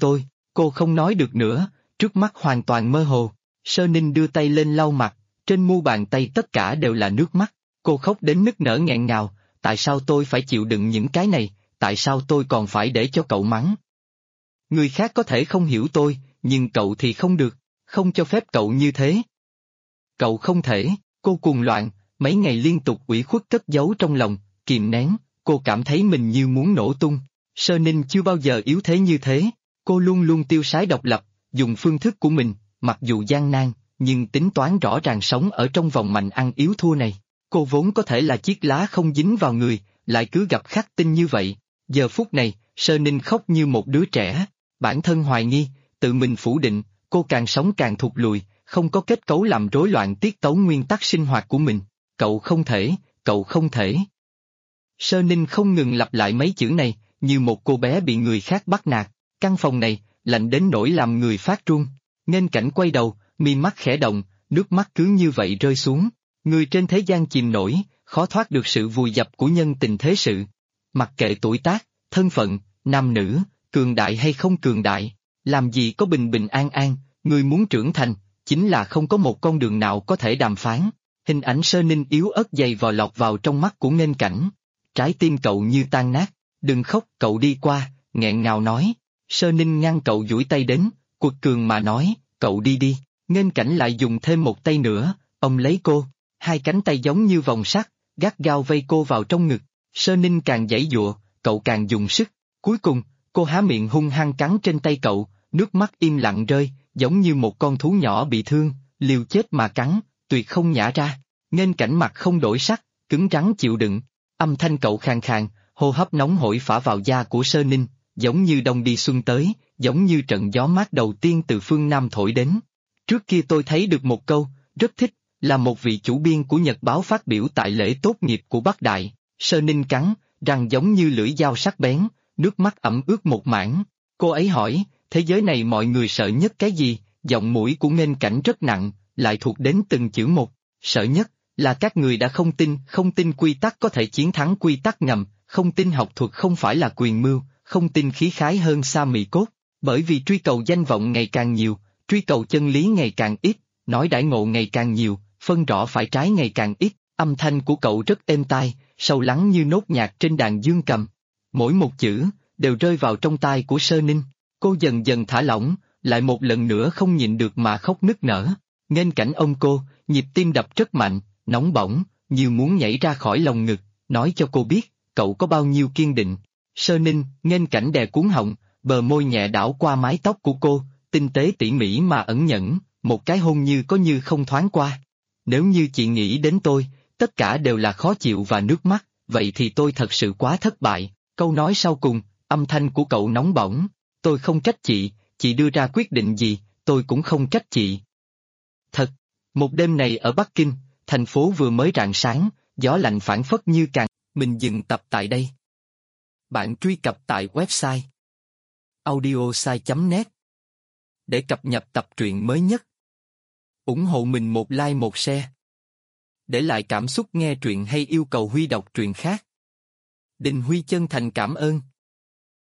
cô không nói được nữa, trước mắt hoàn toàn mơ hồ. Sơ Ninh đưa tay lên lau mặt, trên mu bàn tay tất cả đều là nước mắt, cô khóc đến nức nở nghẹn ngào, tại sao tôi phải chịu đựng những cái này, tại sao tôi còn phải để cho cậu mắng? Người khác có thể không hiểu tôi, nhưng cậu thì không được, không cho phép cậu như thế. Cậu không thể, cô cuồng loạn, mấy ngày liên tục ủy khuất cất giấu trong lòng, kìm nén, cô cảm thấy mình như muốn nổ tung. Sơ Ninh chưa bao giờ yếu thế như thế, cô luôn luôn tiêu sái độc lập, dùng phương thức của mình, mặc dù gian nan, nhưng tính toán rõ ràng sống ở trong vòng mạnh ăn yếu thua này. Cô vốn có thể là chiếc lá không dính vào người, lại cứ gặp khắc tinh như vậy. Giờ phút này, Sơ Ninh khóc như một đứa trẻ, bản thân hoài nghi, tự mình phủ định, cô càng sống càng thụt lùi, không có kết cấu làm rối loạn tiết tấu nguyên tắc sinh hoạt của mình. Cậu không thể, cậu không thể. Sơ Ninh không ngừng lặp lại mấy chữ này, như một cô bé bị người khác bắt nạt. Căn phòng này, lạnh đến nỗi làm người phát run. Nghênh Cảnh quay đầu, mi mắt khẽ động, nước mắt cứ như vậy rơi xuống. Người trên thế gian chìm nổi, khó thoát được sự vùi dập của nhân tình thế sự. Mặc kệ tuổi tác, thân phận, nam nữ, cường đại hay không cường đại, làm gì có bình bình an an, người muốn trưởng thành, chính là không có một con đường nào có thể đàm phán. Hình ảnh Sơ Ninh yếu ớt dày vò lọt vào trong mắt của Nghênh Cảnh. Trái tim cậu như tan nát, đừng khóc, cậu đi qua, nghẹn ngào nói. Sơ Ninh ngăn cậu duỗi tay đến, quật cường mà nói, cậu đi đi. Nghênh Cảnh lại dùng thêm một tay nữa, ôm lấy cô, hai cánh tay giống như vòng sắt, gắt gao vây cô vào trong ngực. Sơ Ninh càng giãy giụa, cậu càng dùng sức. Cuối cùng, cô há miệng hung hăng cắn trên tay cậu, nước mắt im lặng rơi, giống như một con thú nhỏ bị thương, liều chết mà cắn, tuyệt không nhả ra. Nghênh Cảnh mặt không đổi sắc, cứng rắn chịu đựng. Âm thanh cậu khàn khàn, hô hấp nóng hổi phả vào da của Sơ Ninh, giống như đông đi xuân tới, giống như trận gió mát đầu tiên từ phương Nam thổi đến. Trước kia tôi thấy được một câu, rất thích, là một vị chủ biên của Nhật báo phát biểu tại lễ tốt nghiệp của Bắc Đại. Sơ Ninh cắn, răng giống như lưỡi dao sắc bén, nước mắt ẩm ướt một mảng. Cô ấy hỏi, thế giới này mọi người sợ nhất cái gì? Giọng mũi của Nghênh Cảnh rất nặng, lại thuộc đến từng chữ một. Sợ nhất là các người đã không tin quy tắc có thể chiến thắng quy tắc ngầm, không tin học thuật không phải là quyền mưu, không tin khí khái hơn xa mị cốt. Bởi vì truy cầu danh vọng ngày càng nhiều, truy cầu chân lý ngày càng ít, nói đãi ngộ ngày càng nhiều, phân rõ phải trái ngày càng ít. Âm thanh của cậu rất êm tai, sâu lắng như nốt nhạc trên đàn dương cầm. Mỗi một chữ đều rơi vào trong tai của Sơ Ninh. Cô dần dần thả lỏng, lại một lần nữa không nhịn được mà khóc nức nở. Nghênh Cảnh ôm cô, nhịp tim đập rất mạnh, nóng bỏng, như muốn nhảy ra khỏi lồng ngực, nói cho cô biết, cậu có bao nhiêu kiên định. Sơ Ninh, Nghênh Cảnh đè cuốn họng, bờ môi nhẹ đảo qua mái tóc của cô, tinh tế tỉ mỉ mà ẩn nhẫn, một cái hôn như có như không thoáng qua. Nếu như chị nghĩ đến tôi, tất cả đều là khó chịu và nước mắt, vậy thì tôi thật sự quá thất bại. Câu nói sau cùng, âm thanh của cậu nóng bỏng, tôi không trách chị đưa ra quyết định gì, tôi cũng không trách chị. Thật, một đêm này ở Bắc Kinh, thành phố vừa mới rạng sáng, gió lạnh phảng phất như càng. Mình dừng tập tại đây. Bạn truy cập tại website audiosai.net để cập nhật tập truyện mới nhất. Ủng hộ mình một like một share. Để lại cảm xúc nghe truyện hay yêu cầu Huy đọc truyện khác. Đình Huy chân thành cảm ơn.